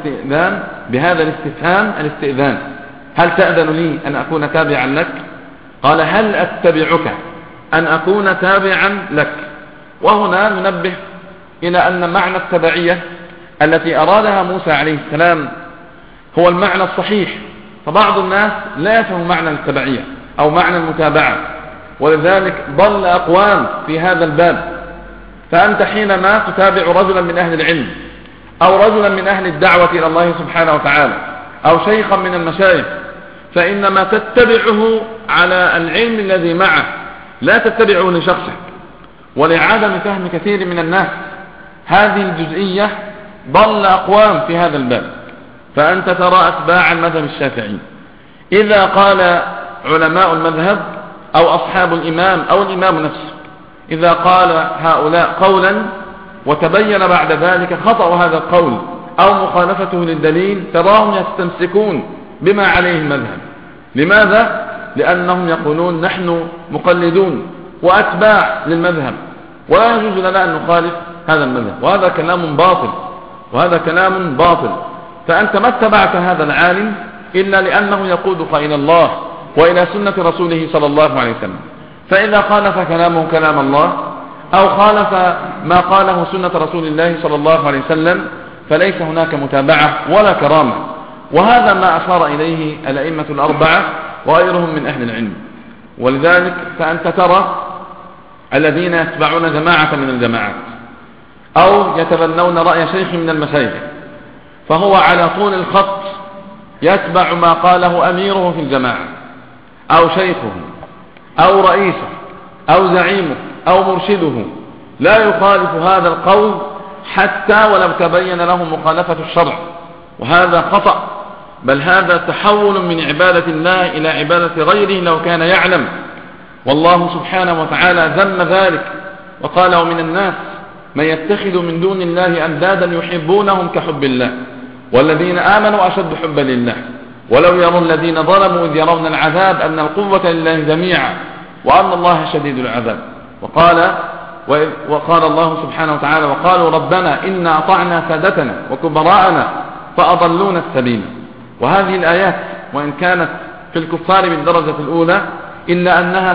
بهذا الاستئذان، هل تأذن لي أن أكون تابعا لك؟ قال هل أتبعك أن أكون تابعا لك. وهنا ننبه إلى أن معنى التبعية التي أرادها موسى عليه السلام هو المعنى الصحيح، فبعض الناس لا يفهم معنى التبعية أو معنى المتابعة، ولذلك ضل أقوام في هذا الباب. فأنت حينما تتابع رجلا من أهل العلم أو رجلا من أهل الدعوة إلى الله سبحانه وتعالى أو شيخا من المشايخ، فإنما تتبعه على العلم الذي معه، لا تتبعه لشخصه. ولعدم فهم كثير من الناس هذه الجزئية ضل أقوام في هذا الباب. فأنت ترى أتباع المذهب الشافعي إذا قال علماء المذهب أو أصحاب الإمام أو الإمام نفسه، إذا قال هؤلاء قولا وتبين بعد ذلك خطأ هذا القول أو مخالفته للدليل، تراهم يستمسكون بما عليه المذهب. لماذا؟ لأنهم يقولون نحن مقلدون وأتباع للمذهب ولا يجوز لنا أن نخالف هذا المذهب، وهذا كلام باطل. فأنت ما اتبعت هذا العالم إلا لأنه يقودك إلى الله وإلى سنة رسوله صلى الله عليه وسلم. فإذا خالف كلامه كلام الله أو خالف ما قاله سنة رسول الله صلى الله عليه وسلم فليس هناك متابعة ولا كرامة. وهذا ما أشار إليه الأئمة الأربعة وغيرهم من أهل العلم. ولذلك فأنت ترى الذين يتبعون جماعة من الجماعات أو يتبنون رأي شيخ من المشايخ، فهو على طول الخط يتبع ما قاله أميره في الجماعة أو شيخه أو رئيسه أو زعيمه أو مرشده، لا يخالف هذا القول حتى ولو تبين له مخالفة الشرع. وهذا خطأ، بل هذا تحول من عبادة الله إلى عبادة غيره لو كان يعلم. والله سبحانه وتعالى ذم ذلك وقال ومن الناس من يتخذ من دون الله أندادا يحبونهم كحب الله والذين آمنوا أشد حبا لله. ولو يرى الذين ظلموا إذ يرون العذاب أن القوة لله جميعا وأن الله شديد العذاب. وقال الله سبحانه وتعالى: وقالوا ربنا إنا أطعنا سادتنا وكبراءنا فأضلونا السبيل. وهذه الآيات وإن كانت في الكفار بالدرجة الأولى إلا أنها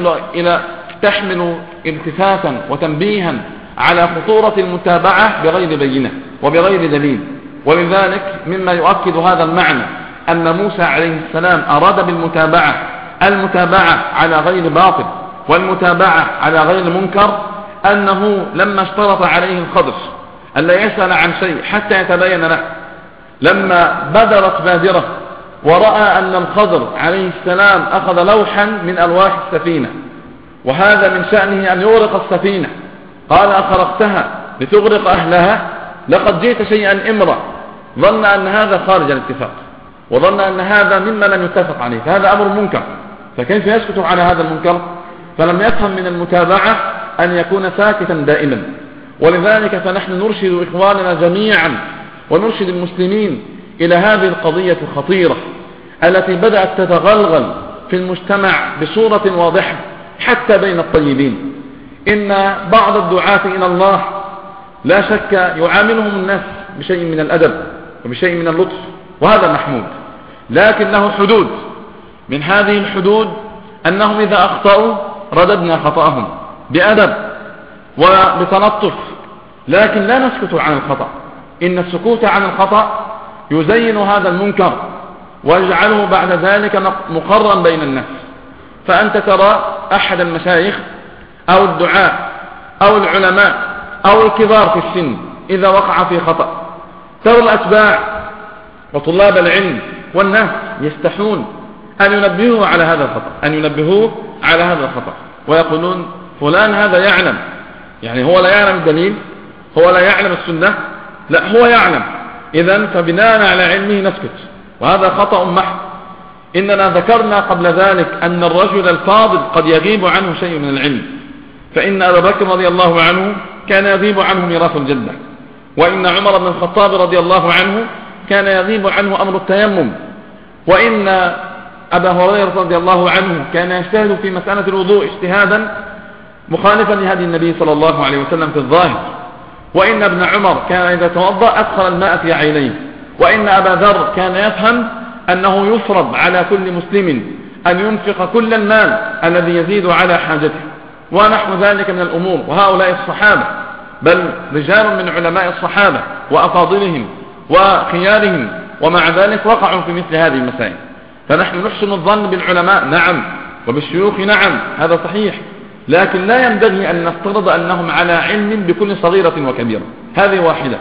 تحمل التفاتا وتنبيها على خطورة المتابعة بغير بينة وبغير دليل. ولذلك مما يؤكد هذا المعنى أن موسى عليه السلام أراد بالمتابعة المتابعة على غير باطل والمتابعة على غير منكر، أنه لما اشترط عليه الخضر ألا يسأل عن شيء حتى يتبين له، لما بدرت بادرة ورأى أن الخضر عليه السلام أخذ لوحا من ألواح السفينة وهذا من شأنه أن يغرق السفينة، قال: أخرقتها لتغرق أهلها؟ لقد جئت شيئا إمرا. ظن أن هذا خارج الاتفاق وظن أن هذا مما لم يتفق عليه، فهذا أمر منكر، فكيف يسكت على هذا المنكر؟ فلم يفهم من المتابعة أن يكون ساكتا دائما. ولذلك فنحن نرشد إخواننا جميعا ونرشد المسلمين إلى هذه القضية الخطيرة التي بدأت تتغلغل في المجتمع بصورة واضحة حتى بين الطيبين. إن بعض الدعاة إلى الله لا شك يعاملهم الناس بشيء من الأدب وبشيء من اللطف، وهذا محمود، لكن له حدود. من هذه الحدود أنهم إذا أخطأوا رددنا خطأهم بأدب وبتلطف، لكن لا نسكت عن الخطأ. إن السكوت عن الخطأ يزين هذا المنكر ويجعله بعد ذلك مقرا بين الناس. فأنت ترى أحد المشايخ أو الدعاء أو العلماء أو الكبار في السن إذا وقع في خطأ، ترى الأتباع وطلاب العلم والناس يستحون أن ينبهوا على هذا الخطأ، ويقولون: فلان هذا يعلم، يعني هو لا يعلم الدليل، هو لا يعلم السنة، لا هو يعلم، إذن فبناء على علمه نسكت، وهذا خطأ محض. إننا ذكرنا قبل ذلك أن الرجل الفاضل قد يغيب عنه شيء من العلم، فإن أبا بكر رضي الله عنه كان يغيب عنه ميراث الجدة، وإن عمر بن الخطاب رضي الله عنه كان يغيب عنه أمر التيمم، وإن أبا هريرة رضي الله عنه كان يجتهد في مسألة الوضوء اجتهادا مخالفا لهدي النبي صلى الله عليه وسلم في الظاهر، وإن ابن عمر كان إذا توضأ أدخل الماء في عينيه، وإن أبا ذر كان يفهم أنه يفرض على كل مسلم أن ينفق كل المال الذي يزيد على حاجته، ونحو ذلك من الأمور. وهؤلاء الصحابة، بل رجال من علماء الصحابة وأفاضلهم وخيارهم، ومع ذلك وقعوا في مثل هذه المسائل. فنحن نحسن الظن بالعلماء نعم، وبالشيوخ نعم، هذا صحيح، لكن لا ينبغي أن نفترض أنهم على علم بكل صغيرة وكبيرة، هذه واحدة.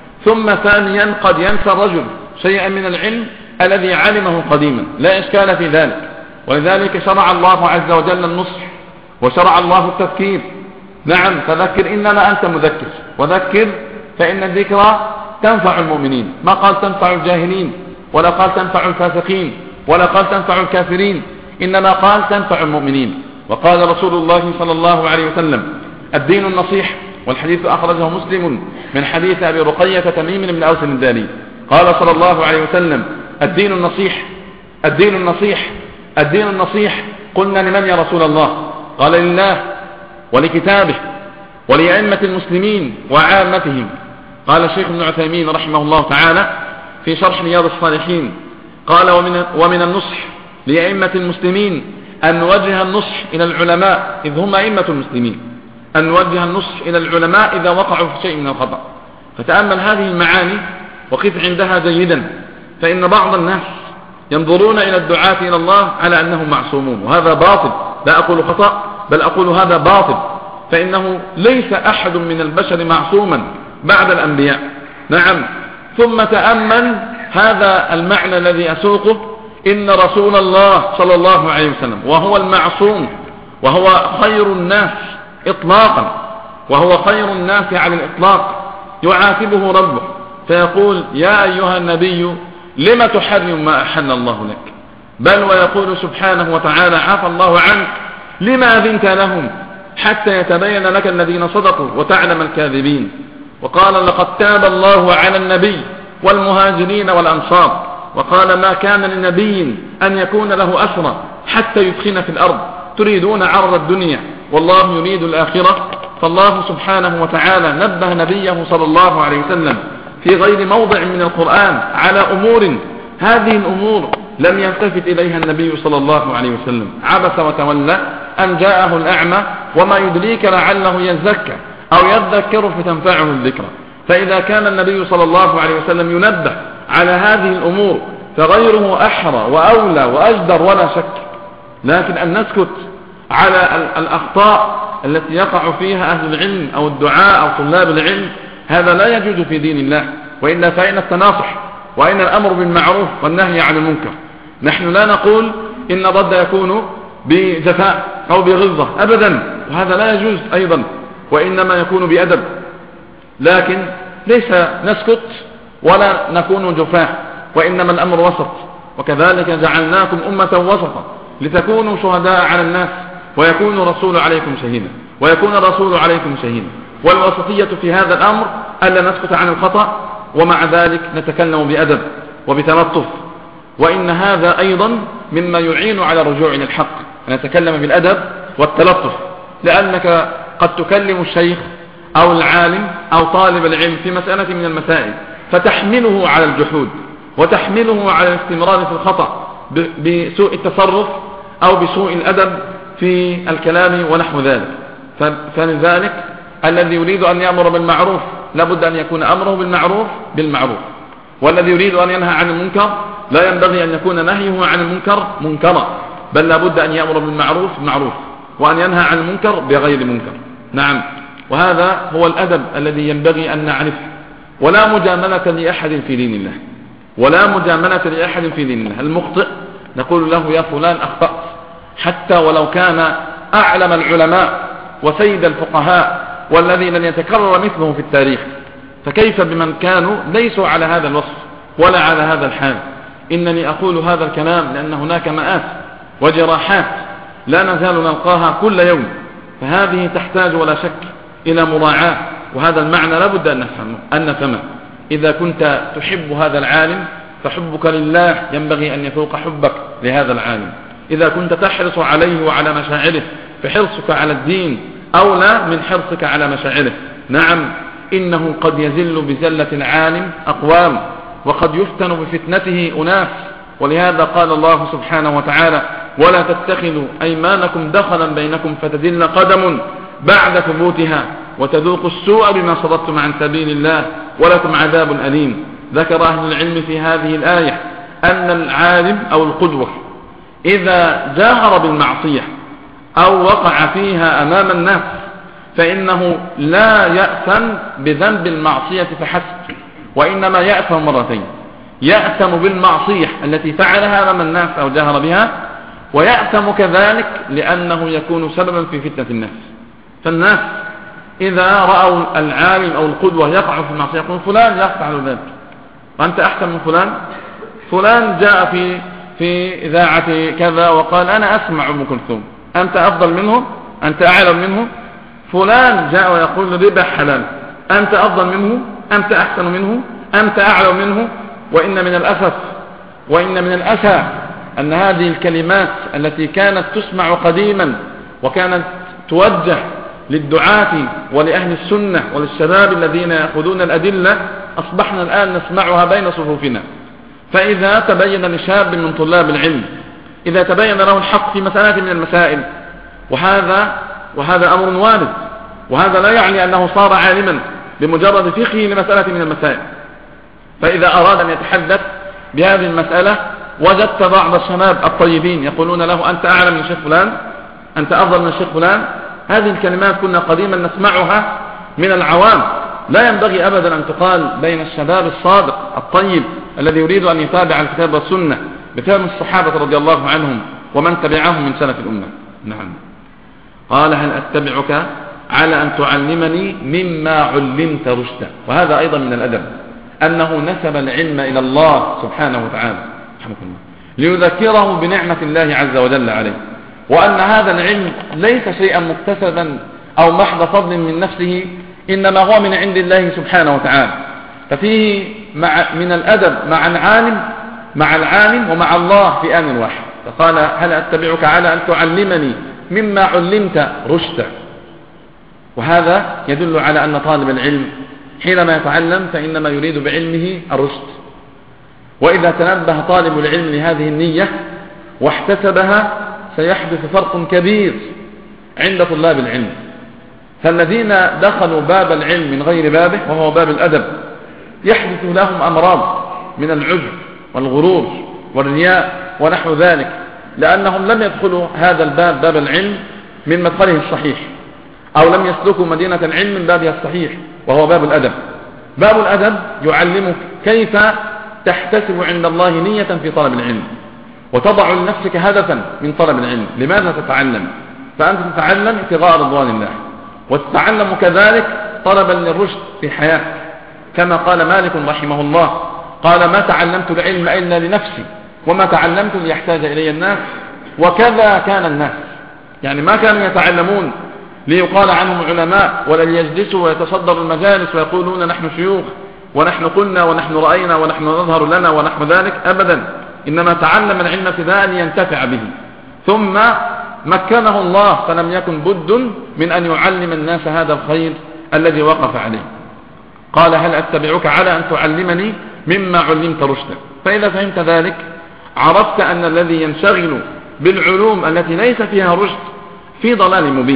ثم ثانيا قد ينسى الرجل شيئا من العلم الذي علمه قديما، لا إشكال في ذلك. ولذلك شرع الله عز وجل النصح وشرع الله التذكير. نعم، فذكر إنما أنت مذكر، وذكر فإن الذكرى تنفع المؤمنين، ما قال تنفع الجاهلين، ولا قال تنفع الفاسقين، ولا قال تنفع الكافرين، إنما قال تنفع المؤمنين. وقال رسول الله صلى الله عليه وسلم: الدين النصيح. والحديث أخرجه مسلم من حديث أبي رقية تميم بن أوس الداري، قال صلى الله عليه وسلم: الدين النصيح، الدين النصيح، الدين النصيح. قلنا: لمن يا رسول الله؟ قال: لله ولكتابه ولأئمة المسلمين وعامتهم. قال الشيخ ابن عثيمين رحمه الله تعالى في شرح رياض الصالحين، قال: ومن النصح لأئمة المسلمين أن نوجه النصح إلى العلماء إذ هم أئمة المسلمين، أن نوجه النصح إلى العلماء إذا وقعوا في شيء من الخطأ. فتأمل هذه المعاني وقف عندها جيدا، فإن بعض الناس ينظرون إلى الدعاة إلى الله على أنهم معصومون، وهذا باطل، لا أقول خطأ بل أقول هذا باطل، فإنه ليس أحد من البشر معصوما بعد الأنبياء. نعم. ثم تأمل هذا المعنى الذي أسوقه: إن رسول الله صلى الله عليه وسلم وهو المعصوم وهو خير الناس إطلاقا، وهو خير الناس على الإطلاق، يعاتبه ربه فيقول: يا أيها النبي لم تحرم ما أحل الله لك؟ بل ويقول سبحانه وتعالى: عفى الله عنك لما أذنت لهم حتى يتبين لك الذين صدقوا وتعلم الكاذبين. وقال: لقد تاب الله على النبي والمهاجرين والأنصار، وقال ما كان لنبي أن يكون له أسرى حتى يثخن في الأرض تريدون عرض الدنيا والله يريد الآخرة. فالله سبحانه وتعالى نبه نبيه صلى الله عليه وسلم في غير موضع من القرآن على أمور، هذه الأمور لم يلتفت إليها النبي صلى الله عليه وسلم. عبس وتولى أن جاءه الأعمى وما يدريك لعله يزكى أو يذكر فتنفعه الذكرى. فإذا كان النبي صلى الله عليه وسلم ينبه على هذه الأمور فغيره أحرى وأولى وأجدر ولا شك. لكن أن نسكت على الأخطاء التي يقع فيها أهل العلم أو الدعاء أو طلاب العلم هذا لا يجوز في دين الله، وإلا فإن التناصح وإن الأمر بالمعروف والنهي عن المنكر. نحن لا نقول إن الرد يكون بجفاء أو بغلظة أبدا، وهذا لا يجوز أيضا، وإنما يكون بأدب. لكن ليس نسكت ولا نكون جفاء، وإنما الأمر وسط. وكذلك جعلناكم أمة وسطا لتكونوا شهداء على الناس ويكون الرسول عليكم شهيدا. والوسطية في هذا الأمر ألا نسكت عن الخطأ، ومع ذلك نتكلم بأدب وبتلطف. وإن هذا أيضا مما يعين على الرجوع إلى الحق، أن نتكلم بالأدب والتلطف، لأنك قد تكلم الشيخ أو العالم أو طالب العلم في مسألة من المسائل فتحمله على الجحود وتحمله على الاستمرار في الخطأ بسوء التصرف أو بسوء الأدب في الكلام ونحو ذلك. فلذلك الذي يريد أن يأمر بالمعروف لابد أن يكون أمره بالمعروف، والذي يريد أن ينهى عن المنكر لا ينبغي أن يكون نهيه عن المنكر منكرا، بل لابد أن يأمر بالمعروف معروف، وأن ينهى عن المنكر بغير منكر. نعم، وهذا هو الأدب الذي ينبغي أن نعرفه. ولا مجاملة لأحد في دين الله، المخطئ نقول له يا فلان أخطأت، حتى ولو كان أعلم العلماء وسيد الفقهاء والذي لن يتكرر مثله في التاريخ، فكيف بمن كانوا ليسوا على هذا الوصف ولا على هذا الحال. إنني أقول هذا الكلام لأن هناك مآت وجراحات لا نزال نلقاها كل يوم، فهذه تحتاج ولا شك إلى مراعاة، وهذا المعنى لابد أن نفهمه. إذا كنت تحب هذا العالم فحبك لله ينبغي أن يفوق حبك لهذا العالم. إذا كنت تحرص عليه وعلى مشاعره فحرصك على الدين أولى من حرصك على مشاعره. نعم، إنه قد يزل بزلة العالم أقوام، وقد يفتن بفتنته أناس، ولهذا قال الله سبحانه وتعالى ولا تتخذوا أيمانكم دخلا بينكم فتزل قدم بعد ثبوتها وتذوقوا السوء بما صددتم عن سبيل الله ولكم عذاب أليم. ذكر أهل العلم في هذه الآية أن العالم أو القدوة إذا جاهر بالمعصية أو وقع فيها أمام الناس فإنه لا يأثم بذنب المعصية فحسب، وإنما يأثم مرتين: يأثم بالمعصية التي فعلها أمام الناس أو جاهر بها، ويأثم كذلك لأنه يكون سببا في فتنة الناس. فالناس إذا رأوا العالم أو القدوة يقع في المعصية يقول فلان يفعل ذلك، وأنت أحسن من فلان جاء في إذاعة كذا وقال أنا أسمع أم كلثوم، أنت أفضل منه، أنت أعلم منه. فلان جاء ويقول الربا حلال، أنت أفضل منه، أنت أحسن منه، أنت أعلم منه. وإن من الأسى أن هذه الكلمات التي كانت تسمع قديما وكانت توجه للدعاة ولأهل السنة وللشباب الذين يأخذون الأدلة أصبحنا الآن نسمعها بين صفوفنا. فإذا تبين لشاب من طلاب العلم إذا تبين له الحق في مسألة من المسائل، وهذا أمر وارد، وهذا لا يعني أنه صار عالما بمجرد فقهه لمسألة من المسائل، فإذا أراد أن يتحدث بهذه المسألة وجدت بعض الشباب الطيبين يقولون له أنت أعلم من شيخ فلان، أنت أفضل من شيخ فلان. هذه الكلمات كنا قديما نسمعها من العوام، لا ينبغي أبدا أن تقال بين الشباب الصادق الطيب الذي يريد أن يتابع الكتاب والسنة بفهم الصحابة رضي الله عنهم ومن تبعهم من سلف الأمة. نعم. قال هل أتبعك على أن تعلمني مما علمت رشدا. وهذا أيضا من الأدب أنه نسب العلم إلى الله سبحانه وتعالى ليذكره بنعمة الله عز وجل عليه، وأن هذا العلم ليس شيئا مكتسبا أو محض فضل من نفسه، إنما هو من عند الله سبحانه وتعالى. ففيه من الأدب مع العالم ومع الله في آن واحد. فقال هل أتبعك على أن تعلمني مما علمت رشدا. وهذا يدل على أن طالب العلم حينما يتعلم فإنما يريد بعلمه الرشد. وإذا تنبه طالب العلم لهذه النية واحتسبها سيحدث فرق كبير عند طلاب العلم. فالذين دخلوا باب العلم من غير بابه وهو باب الأدب يحدث لهم أمراض من العجب والغرور والرياء ونحو ذلك، لأنهم لم يدخلوا هذا الباب باب العلم من مدخله الصحيح، أو لم يسلكوا مدينة العلم من بابها الصحيح وهو باب الأدب. باب الأدب يعلمك كيف تحتسب عند الله نية في طلب العلم، وتضع لنفسك هدفا من طلب العلم. لماذا تتعلم؟ فأنت تتعلم ابتغاء رضوان الله، وتتعلم كذلك طلبا للرشد في حياتك، كما قال مالك رحمه الله قال ما تعلمت العلم إلا لنفسي وما تعلمت ليحتاج إلي الناس. وكذا كان الناس، يعني ما كانوا يتعلمون ليقال عنهم علماء ولا ليجلسوا ويتصدروا المجالس ويقولون نحن شيوخ ونحن قلنا ونحن رأينا ونحن نظهر لنا ونحو ذلك، أبدا. إنما تعلم العلم ابتداء لينتفع به، ثم مكنه الله فلم يكن بد من أن يعلم الناس هذا الخير الذي وقف عليه. قال هل أتبعك على أن تعلمني مما علمت رشدا. فإذا فهمت ذلك عرفت أن الذي ينشغل بالعلوم التي ليس فيها رشد في ضلال مبين،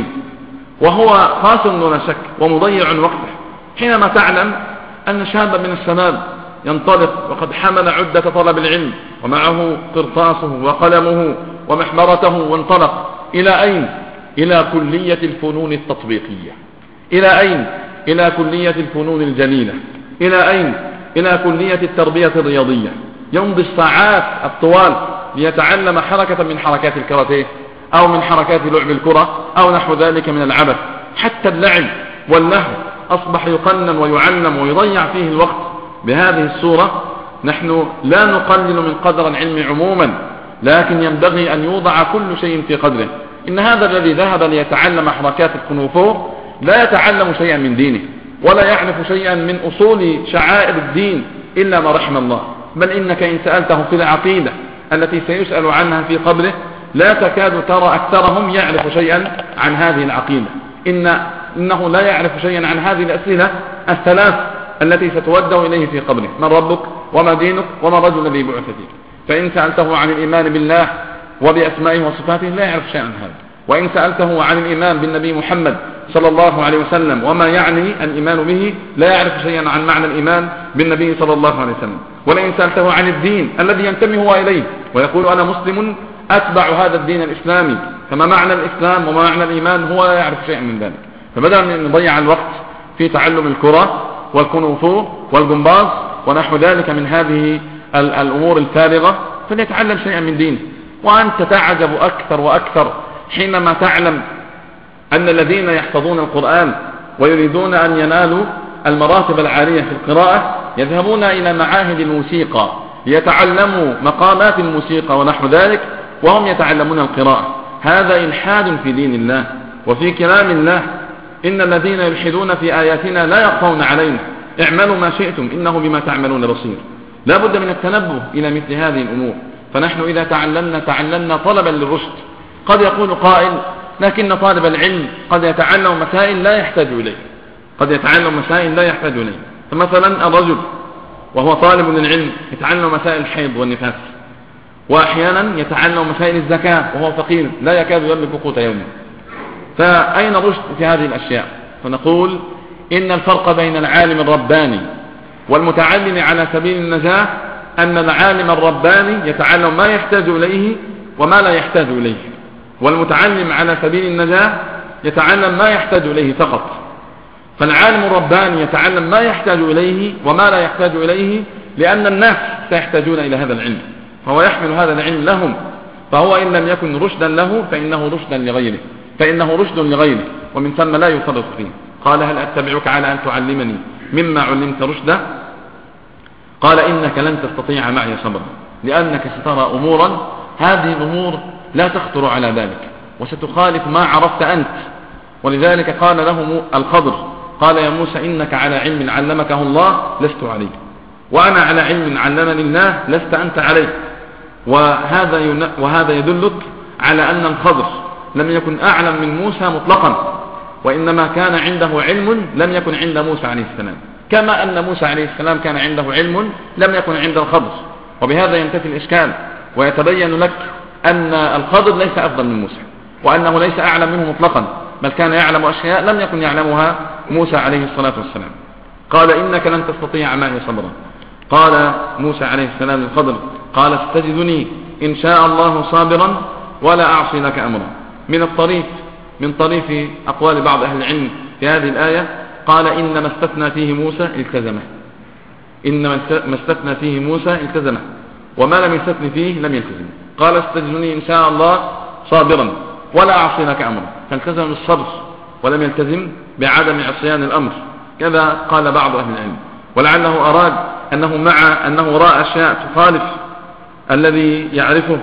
وهو خاسر دون شك ومضيع وقته. حينما تعلم أن شابا من الشباب ينطلق وقد حمل عدة طلب العلم ومعه قرطاسه وقلمه ومحبرته وانطلق إلى أين؟ إلى كلية الفنون التطبيقية. إلى أين؟ إلى كلية الفنون الجليلة. إلى أين؟ إلى كلية التربية الرياضية. يمضي الساعات الطوال ليتعلم حركة من حركات الكاراتيه أو من حركات لعب الكرة أو نحو ذلك من العبث. حتى اللعب واللهو أصبح يقنن ويعلم ويضيع فيه الوقت بهذه الصورة. نحن لا نقلل من قدر العلم عموما، لكن ينبغي أن يوضع كل شيء في قدره. إن هذا الذي ذهب ليتعلم حركات الكونغفو لا يتعلم شيئا من دينه ولا يعرف شيئا من أصول شعائر الدين إلا ما رحم الله. بل إنك إن سألته في العقيدة التي سيسأل عنها في قبره لا تكاد ترى أكثرهم يعرف شيئا عن هذه العقيدة. إنه لا يعرف شيئا عن هذه الأسئلة الثلاث التي ستودع إليه في قبره: من ربك وما دينك وما الرجل الذي بعث فيك. فإن سألته عن الإيمان بالله وبأسمائه وصفاته لا يعرف شيئا عن هذا. وإن سألته عن الإيمان بالنبي محمد صلى الله عليه وسلم وما يعني الإيمان به لا يعرف شيئا عن معنى الإيمان بالنبي صلى الله عليه وسلم. ولئن سألته عن الدين الذي ينتمي هو إليه ويقول أنا مسلم أتبع هذا الدين الإسلامي، فما معنى الإسلام وما معنى الإيمان هو لا يعرف شيئا من ذلك. فبدأ من نضيع الوقت في تعلم الكرة والكونغفو والجمباز ونحو ذلك من هذه الأمور الفارغة، فليتعلم شيئا من دينه. وأنت تعجب أكثر وأكثر حينما تعلم أن الذين يحفظون القرآن ويريدون أن ينالوا المراتب العالية في القراءة يذهبون إلى معاهد الموسيقى ليتعلموا مقامات الموسيقى ونحو ذلك وهم يتعلمون القراءة. هذا إلحاد في دين الله وفي كلام الله. إن الذين يلحدون في آياتنا لا يخفون علينا، اعملوا ما شئتم إنه بما تعملون بصير. لا بد من التنبه إلى مثل هذه الأمور. فنحن إذا تعلمنا طلبا للرشد. قد يقول قائل لكن طالب العلم قد يتعلم مسائل لا يحتاج إليه. فمثلا الرجل وهو طالب للعلم يتعلم مسائل الحيض والنفاس، وأحيانا يتعلم مسائل الزكاة وهو فقير لا يكاد يملك قوت يومه. فأين الرشد في هذه الأشياء؟ فنقول إن الفرق بين العالم الرباني والمتعلم على سبيل النجاة أن العالم الرباني يتعلم ما يحتاج إليه وما لا يحتاج إليه، والمتعلم على سبيل النجاة يتعلم ما يحتاج إليه فقط. فالعالم الرباني يتعلم ما يحتاج إليه وما لا يحتاج إليه لأن الناس سيحتاجون إلى هذا العلم، فهو يحمل هذا العلم لهم. فهو إن لم يكن رشدا له فإنه رشد لغيره، ومن ثم لا يفرط فيه. قال هل أتبعك على أن تعلمني مما علمت رشدا؟ قال إنك لن تستطيع معي صبرا، لأنك سترى أمورا هذه الأمور لا تخطر على بالك وستخالف ما عرفت أنت. ولذلك قال له الخضر قال يا موسى إنك على علم علمكه الله لست عليه. وأنا على علم علمني الله لست أنت عليه. وهذا يدلك على أن الخضر لم يكن أعلم من موسى مطلقا، وإنما كان عنده علم لم يكن عند موسى عليه السلام، كما أن موسى عليه السلام كان عنده علم لم يكن عند الخضر. وبهذا ينتفي الإشكال، ويتبين لك أن الخضر ليس أفضل من موسى، وأنه ليس أعلم منه مطلقا، بل كان يعلم أشياء لم يكن يعلمها موسى عليه الصلاة والسلام. قال إنك لن تستطيع معي صبرا. قال موسى عليه السلام للخضر قال ستجدني إن شاء الله صابرا ولا أعصي لك أمرا. من طريف أقوال بعض أهل العلم في هذه الآية قال إنما استثنى فيه موسى التزمه، إنما استثنى فيه موسى التزمه، وما لم يستثني فيه لم يلتزم. قال ستجدني إن شاء الله صابرا ولا أعصي لك أمرا، فالتزم بالصبر ولم يلتزم بعدم عصيان الأمر، كذا قال بعض أهل العلم. ولعله أراد أنه مع أنه رأى أشياء تخالف الذي يعرفه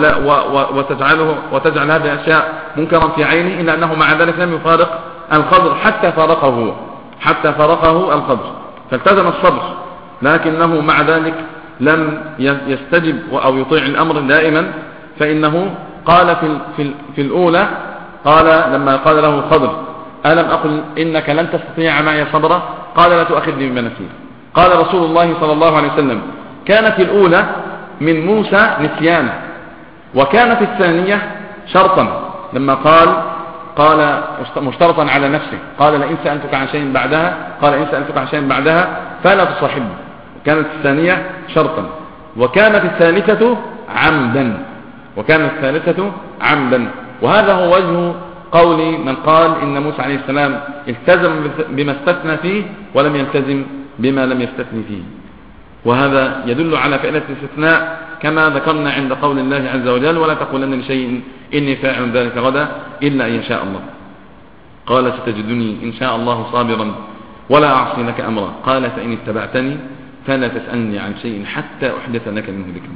وتجعل هذه الأشياء منكرا في عينه، إلا أنه مع ذلك لم يفارق الخضر حتى فارقه الخضر، فالتزم الصبر، لكنه مع ذلك لم يستجب أو يطيع الأمر دائما. فإنه قال في الأولى، قال لما قال له الخضر ألم أقل إنك لن تستطيع معي صبرا، قال لا تؤاخذني بما نسيت. قال رسول الله صلى الله عليه وسلم كانت الأولى من موسى نسيانا، وكانت الثانية شرطا، لما قال مشترطا على نفسه، قال لئن سألتك عن شيء بعدها فلا تصاحبني. كانت الثانية شرطا، وكانت الثالثة عمدا. وهذا هو وجه قول من قال إن موسى عليه السلام التزم بما استثنى فيه ولم يلتزم بما لم يستثني فيه. وهذا يدل على فعلة الاستثناء كما ذكرنا عند قول الله عز وجل ولا تقولن لشيء إني فاعل ذلك غدا إلا أن يشاء الله. قال ستجدني إن شاء الله صابرا ولا أعصي لك أمرا. قال فإن اتبعتني فلا تسألني عن شيء حتى أحدث لك منه ذكرا.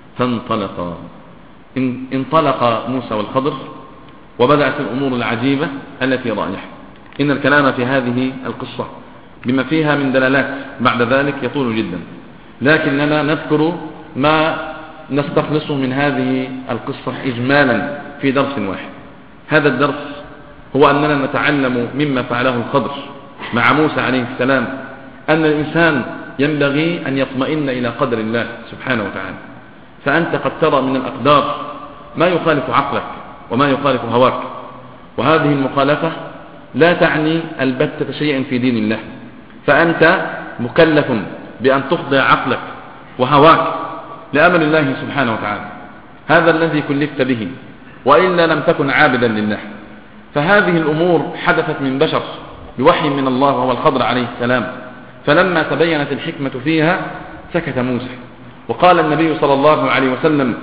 انطلق موسى والخضر، وبدأت الأمور العجيبة التي رأيها. إن الكلام في هذه القصة بما فيها من دلالات بعد ذلك يطول جدا، لكننا نذكر ما نستخلصه من هذه القصة إجمالا في درس واحد. هذا الدرس هو أننا نتعلم مما فعله الخضر مع موسى عليه السلام أن الإنسان ينبغي أن يطمئن إلى قدر الله سبحانه وتعالى. فأنت قد ترى من الأقدار ما يخالف عقلك وما يخالف هواك، وهذه المخالفة لا تعني البتة شيئا في دين الله، فأنت مكلف بأن تخضع عقلك وهواك لأمر الله سبحانه وتعالى. هذا الذي كلفت به، وإلا لم تكن عابدا لله. فهذه الأمور حدثت من بشر بوحي من الله وهو الخضر عليه السلام، فلما تبينت الحكمة فيها سكت موسى. وقال النبي صلى الله عليه وسلم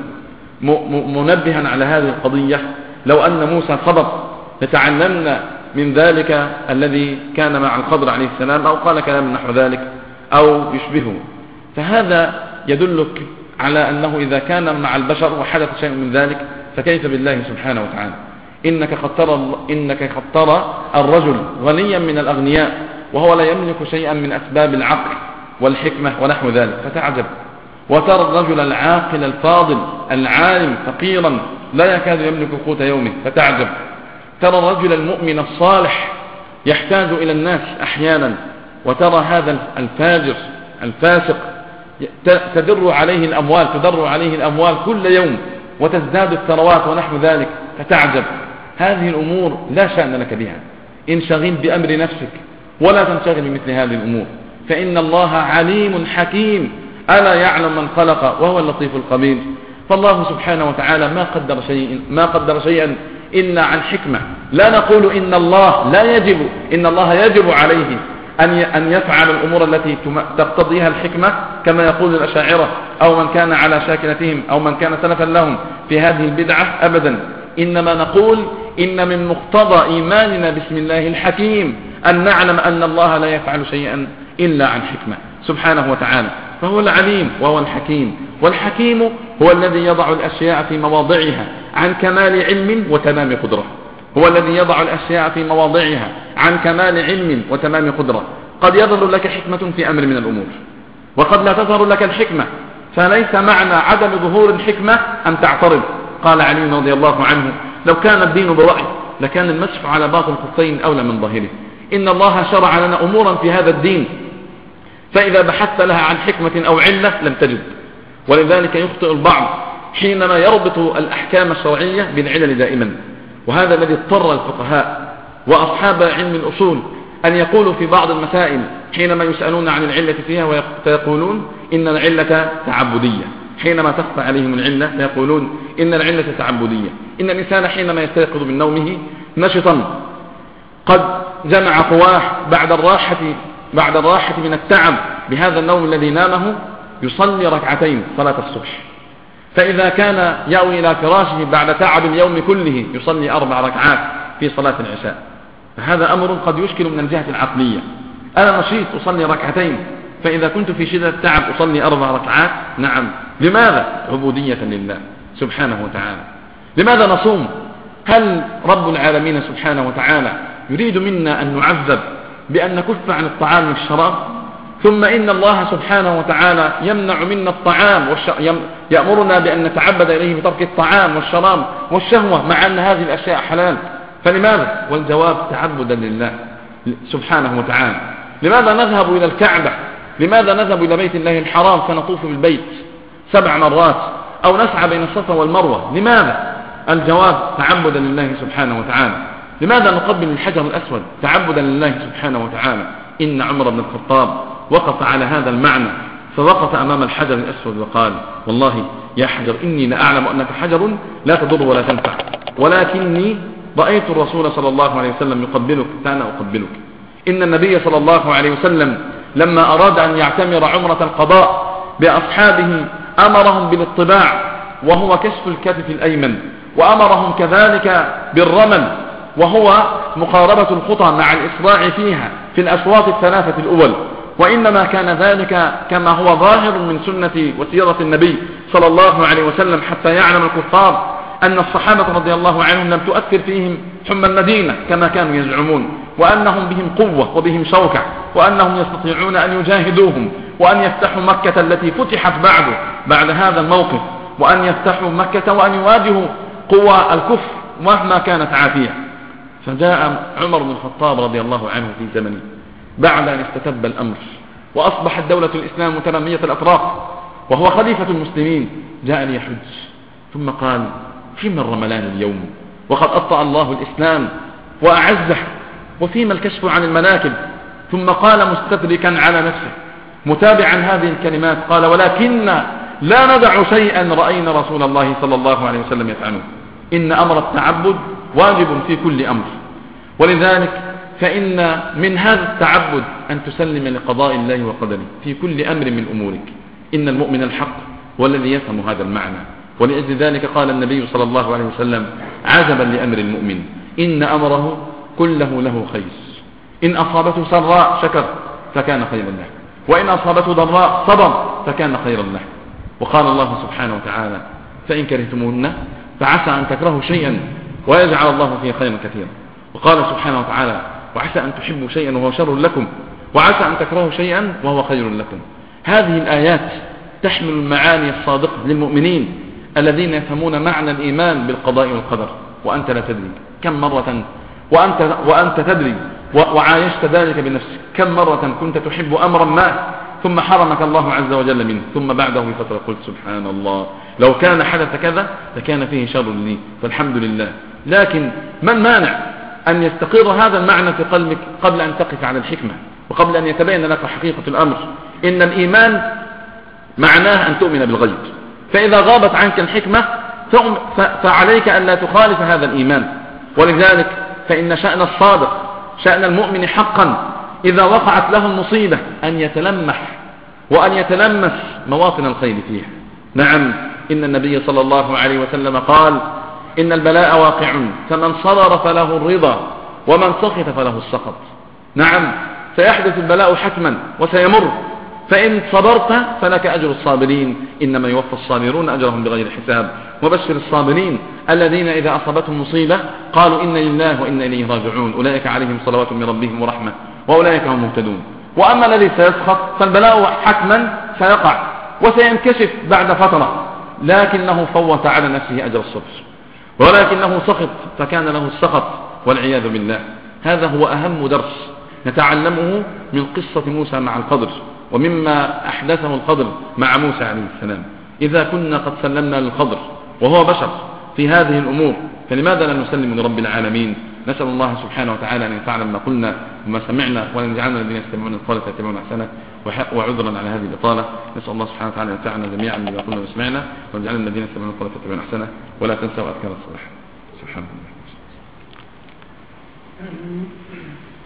منبها على هذه القضية لو أن موسى صبر لتعلمنا من ذلك الذي كان مع الخضر عليه السلام، أو قال كلام نحو ذلك أو يشبهه. فهذا يدلك على أنه إذا كان مع البشر وحدث شيء من ذلك فكيف بالله سبحانه وتعالى. إنك قد ترى الرجل غنيا من الأغنياء وهو لا يملك شيئا من أسباب العقل والحكمة ونحو ذلك فتعجب، وترى الرجل العاقل الفاضل العالم فقيرا لا يكاد يملك قوت يومه فتعجب، ترى الرجل المؤمن الصالح يحتاج إلى الناس أحيانا، وترى هذا الفاجر الفاسق تدر عليه الأموال كل يوم وتزداد الثروات ونحو ذلك فتعجب. هذه الأمور لا شأن لك بها، انشغل بأمر نفسك ولا تنشغل بمثل هذه الأمور، فإن الله عليم حكيم ألا يعلم من خلق وهو اللطيف الخبير. فالله سبحانه وتعالى ما قدر شيئا إلا عن حكمة. لا نقول إن الله يجب عليه أن يفعل الأمور التي تقتضيها الحكمة كما يقول الأشاعرة أو من كان على شاكلتهم أو من كان سلفا لهم في هذه البدعة أبدا. إنما نقول إن من مقتضى إيماننا باسم الله الحكيم أن نعلم أن الله لا يفعل شيئا إلا عن حكمة سبحانه وتعالى. فهو العليم وهو الحكيم، والحكيم هو الذي يضع الأشياء في مواضعها عن كمال علم وتمام قدرة. هو الذي يضع الأشياء في مواضعها عن كمال علم وتمام قدرة. قد يظهر لك حكمة في أمر من الأمور وقد لا تظهر لك الحكمة، فليس معنى عدم ظهور الحكمة أن تعترض. قال علي رضي الله عنه: لو كان الدين برأي لكان المسح على باطن الخفين أولى من ظاهره. إن الله شرع لنا أمورا في هذا الدين، فإذا بحثت لها عن حكمة أو علة لم تجد. ولذلك يخطئ البعض حينما يربط الأحكام الشرعية بالعلل دائما، وهذا الذي اضطر الفقهاء وأصحاب علم الأصول أن يقولوا في بعض المسائل حينما يسألون عن العلة فيها ويقولون إن العلة تعبدية. حينما تخفى عليهم العلة فيقولون إن العلة تعبدية. إن الإنسان حينما يستيقظ من نومه نشطا قد جمع قواه بعد الراحة من التعب بهذا النوم الذي نامه يصلي ركعتين صلاة الصبح، فإذا كان يأوي إلى فراشه بعد تعب اليوم كله يصلي 4 ركعات في صلاة العشاء. فهذا أمر قد يشكل من الجهة العقلية. أنا نشيط أصلي ركعتين، فإذا كنت في شدة التعب أصلي 4 ركعات. نعم. لماذا؟ عبودية لله سبحانه وتعالى. لماذا نصوم؟ هل رب العالمين سبحانه وتعالى يريد منا أن نعذب بأن نكف عن الطعام والشراب؟ ثم إن الله سبحانه وتعالى يمنع منا الطعام يأمرنا بأن نتعبد إليه بترك الطعام والشراب والشهوة، مع أن هذه الأشياء حلال. فلماذا؟ والجواب تعبدا لله سبحانه وتعالى. لماذا نذهب إلى الكعبة؟ لماذا نذهب إلى بيت الله الحرام فنطوف بالبيت 7 مرات أو نسعى بين الصفا والمروة؟ لماذا؟ الجواب تعبدا لله سبحانه وتعالى. لماذا نقبل الحجر الأسود؟ تعبدا لله سبحانه وتعالى. إن عمر بن الخطاب وقف على هذا المعنى، فوقف أمام الحجر الأسود وقال: والله يا حجر إني لأعلم أنك حجر لا تضر ولا تنفع، ولكني رأيت الرسول صلى الله عليه وسلم يقبلك فأنا أقبلك. إن النبي صلى الله عليه وسلم لما أراد أن يعتمر عمرة القضاء بأصحابه أمرهم بالاطباع وهو كشف الكتف الأيمن، وأمرهم كذلك بالرمل وهو مقاربة الخطى مع الإسراع فيها في الأشواط الثلاثة الأول. وإنما كان ذلك كما هو ظاهر من سنة وسيرة النبي صلى الله عليه وسلم، حتى يعلم الكفار أن الصحابة رضي الله عنهم لم تؤثر فيهم حمى المدينة كما كانوا يزعمون، وأنهم بهم قوة وبهم شوكة، وأنهم يستطيعون أن يجاهدوهم وأن يفتحوا مكة التي فتحت بعد هذا الموقف، وأن يفتحوا مكة وأن يواجهوا قوى الكفر مهما كانت عافية. فجاء عمر بن الخطاب رضي الله عنه في زمنه بعد أن استتب الأمر وأصبحت دولة الإسلام متنمية الأطراف وهو خليفة المسلمين، جاء ليحج ثم قال: فيما الرملان اليوم وقد أبطأ الله الإسلام وأعزه، وفيما الكشف عن المناكب؟ ثم قال مستدركا على نفسه متابعا هذه الكلمات قال: ولكن لا ندع شيئا رأينا رسول الله صلى الله عليه وسلم يفعله. إن أمر التعبد واجب في كل أمر، ولذلك فإن من هذا التعبد أن تسلم لقضاء الله وقدره في كل أمر من أمورك. إن المؤمن الحق والذي يفهم هذا المعنى. ولأجل ذلك قال النبي صلى الله عليه وسلم: عجبا لأمر المؤمن إن أمره كله له خير، إن أصابته سراء شكر فكان خيرا له، وإن أصابته ضراء صبر فكان خيرا له. وقال الله سبحانه وتعالى: فإن كرهتموهن فعسى أن تكرهوا شيئا ويجعل الله فيه خيرا كثيرا. وقال سبحانه وتعالى: وعسى أن تحبوا شيئا وهو شر لكم، وعسى أن تكرهوا شيئا وهو خير لكم. هذه الآيات تحمل المعاني الصادقة للمؤمنين الذين يفهمون معنى الإيمان بالقضاء والقدر. وأنت لا تدري كم مرة وأنت تدري وعايشت ذلك بنفسك، كم مرة كنت تحب أمرا ما ثم حرمك الله عز وجل منه، ثم بعده بفترة قلت: سبحان الله، لو كان حدث كذا لكان فيه شر لي، فالحمد لله. لكن من مانع أن يستقر هذا المعنى في قلبك قبل أن تقف على الحكمة وقبل أن يتبين لك حقيقة الأمر؟ إن الإيمان معناه أن تؤمن بالغيب، فإذا غابت عنك الحكمة فعليك أن لا تخالف هذا الإيمان. ولذلك فإن شأن الصادق، شأن المؤمن حقا، إذا وقعت له المصيبة أن يتلمح وأن يتلمس مواطن الخير فيها. نعم، إن النبي صلى الله عليه وسلم قال: إن البلاء واقع، فمن صبر فله الرضا ومن سخط فله السخط. نعم، سيحدث البلاء حتما وسيمر، فإن صبرت فلك أجر الصابرين، إنما يوفى الصابرون أجرهم بغير حساب. وبشر الصابرين الذين إذا أصابتهم مصيبة قالوا: إنا لله وإنا إليه راجعون، أولئك عليهم صلوات من ربهم ورحمة وأولئك هم مهتدون. وأما الذي سيسخط فالبلاء حتما سيقع وسينكشف بعد فترة، لكنه فوت على نفسه أجر الصبر، ولكنه سخط فكان له السخط والعياذ بالله. هذا هو أهم درس نتعلمه من قصة موسى مع الخضر، ومما أحدثه الخضر مع موسى عليه السلام. إذا كنا قد سلمنا للخضر وهو بشر في هذه الأمور، فلماذا لا نسلم لرب العالمين؟ نسأل الله سبحانه وتعالى أن ينفعنا بما قلنا وما سمعنا، وأن يجعلنا الذين يستمعون القول فيتبعون أحسنه. وعذرا على هذه الإطالة، نسأل الله سبحانه وتعالى أن ينفعنا جميعا بما قلنا وسمعنا، وأن يجعلنا الذين يستمعون القول فيتبعون أحسنه. ولا تنسوا أذكار الصباح. سبحان الله.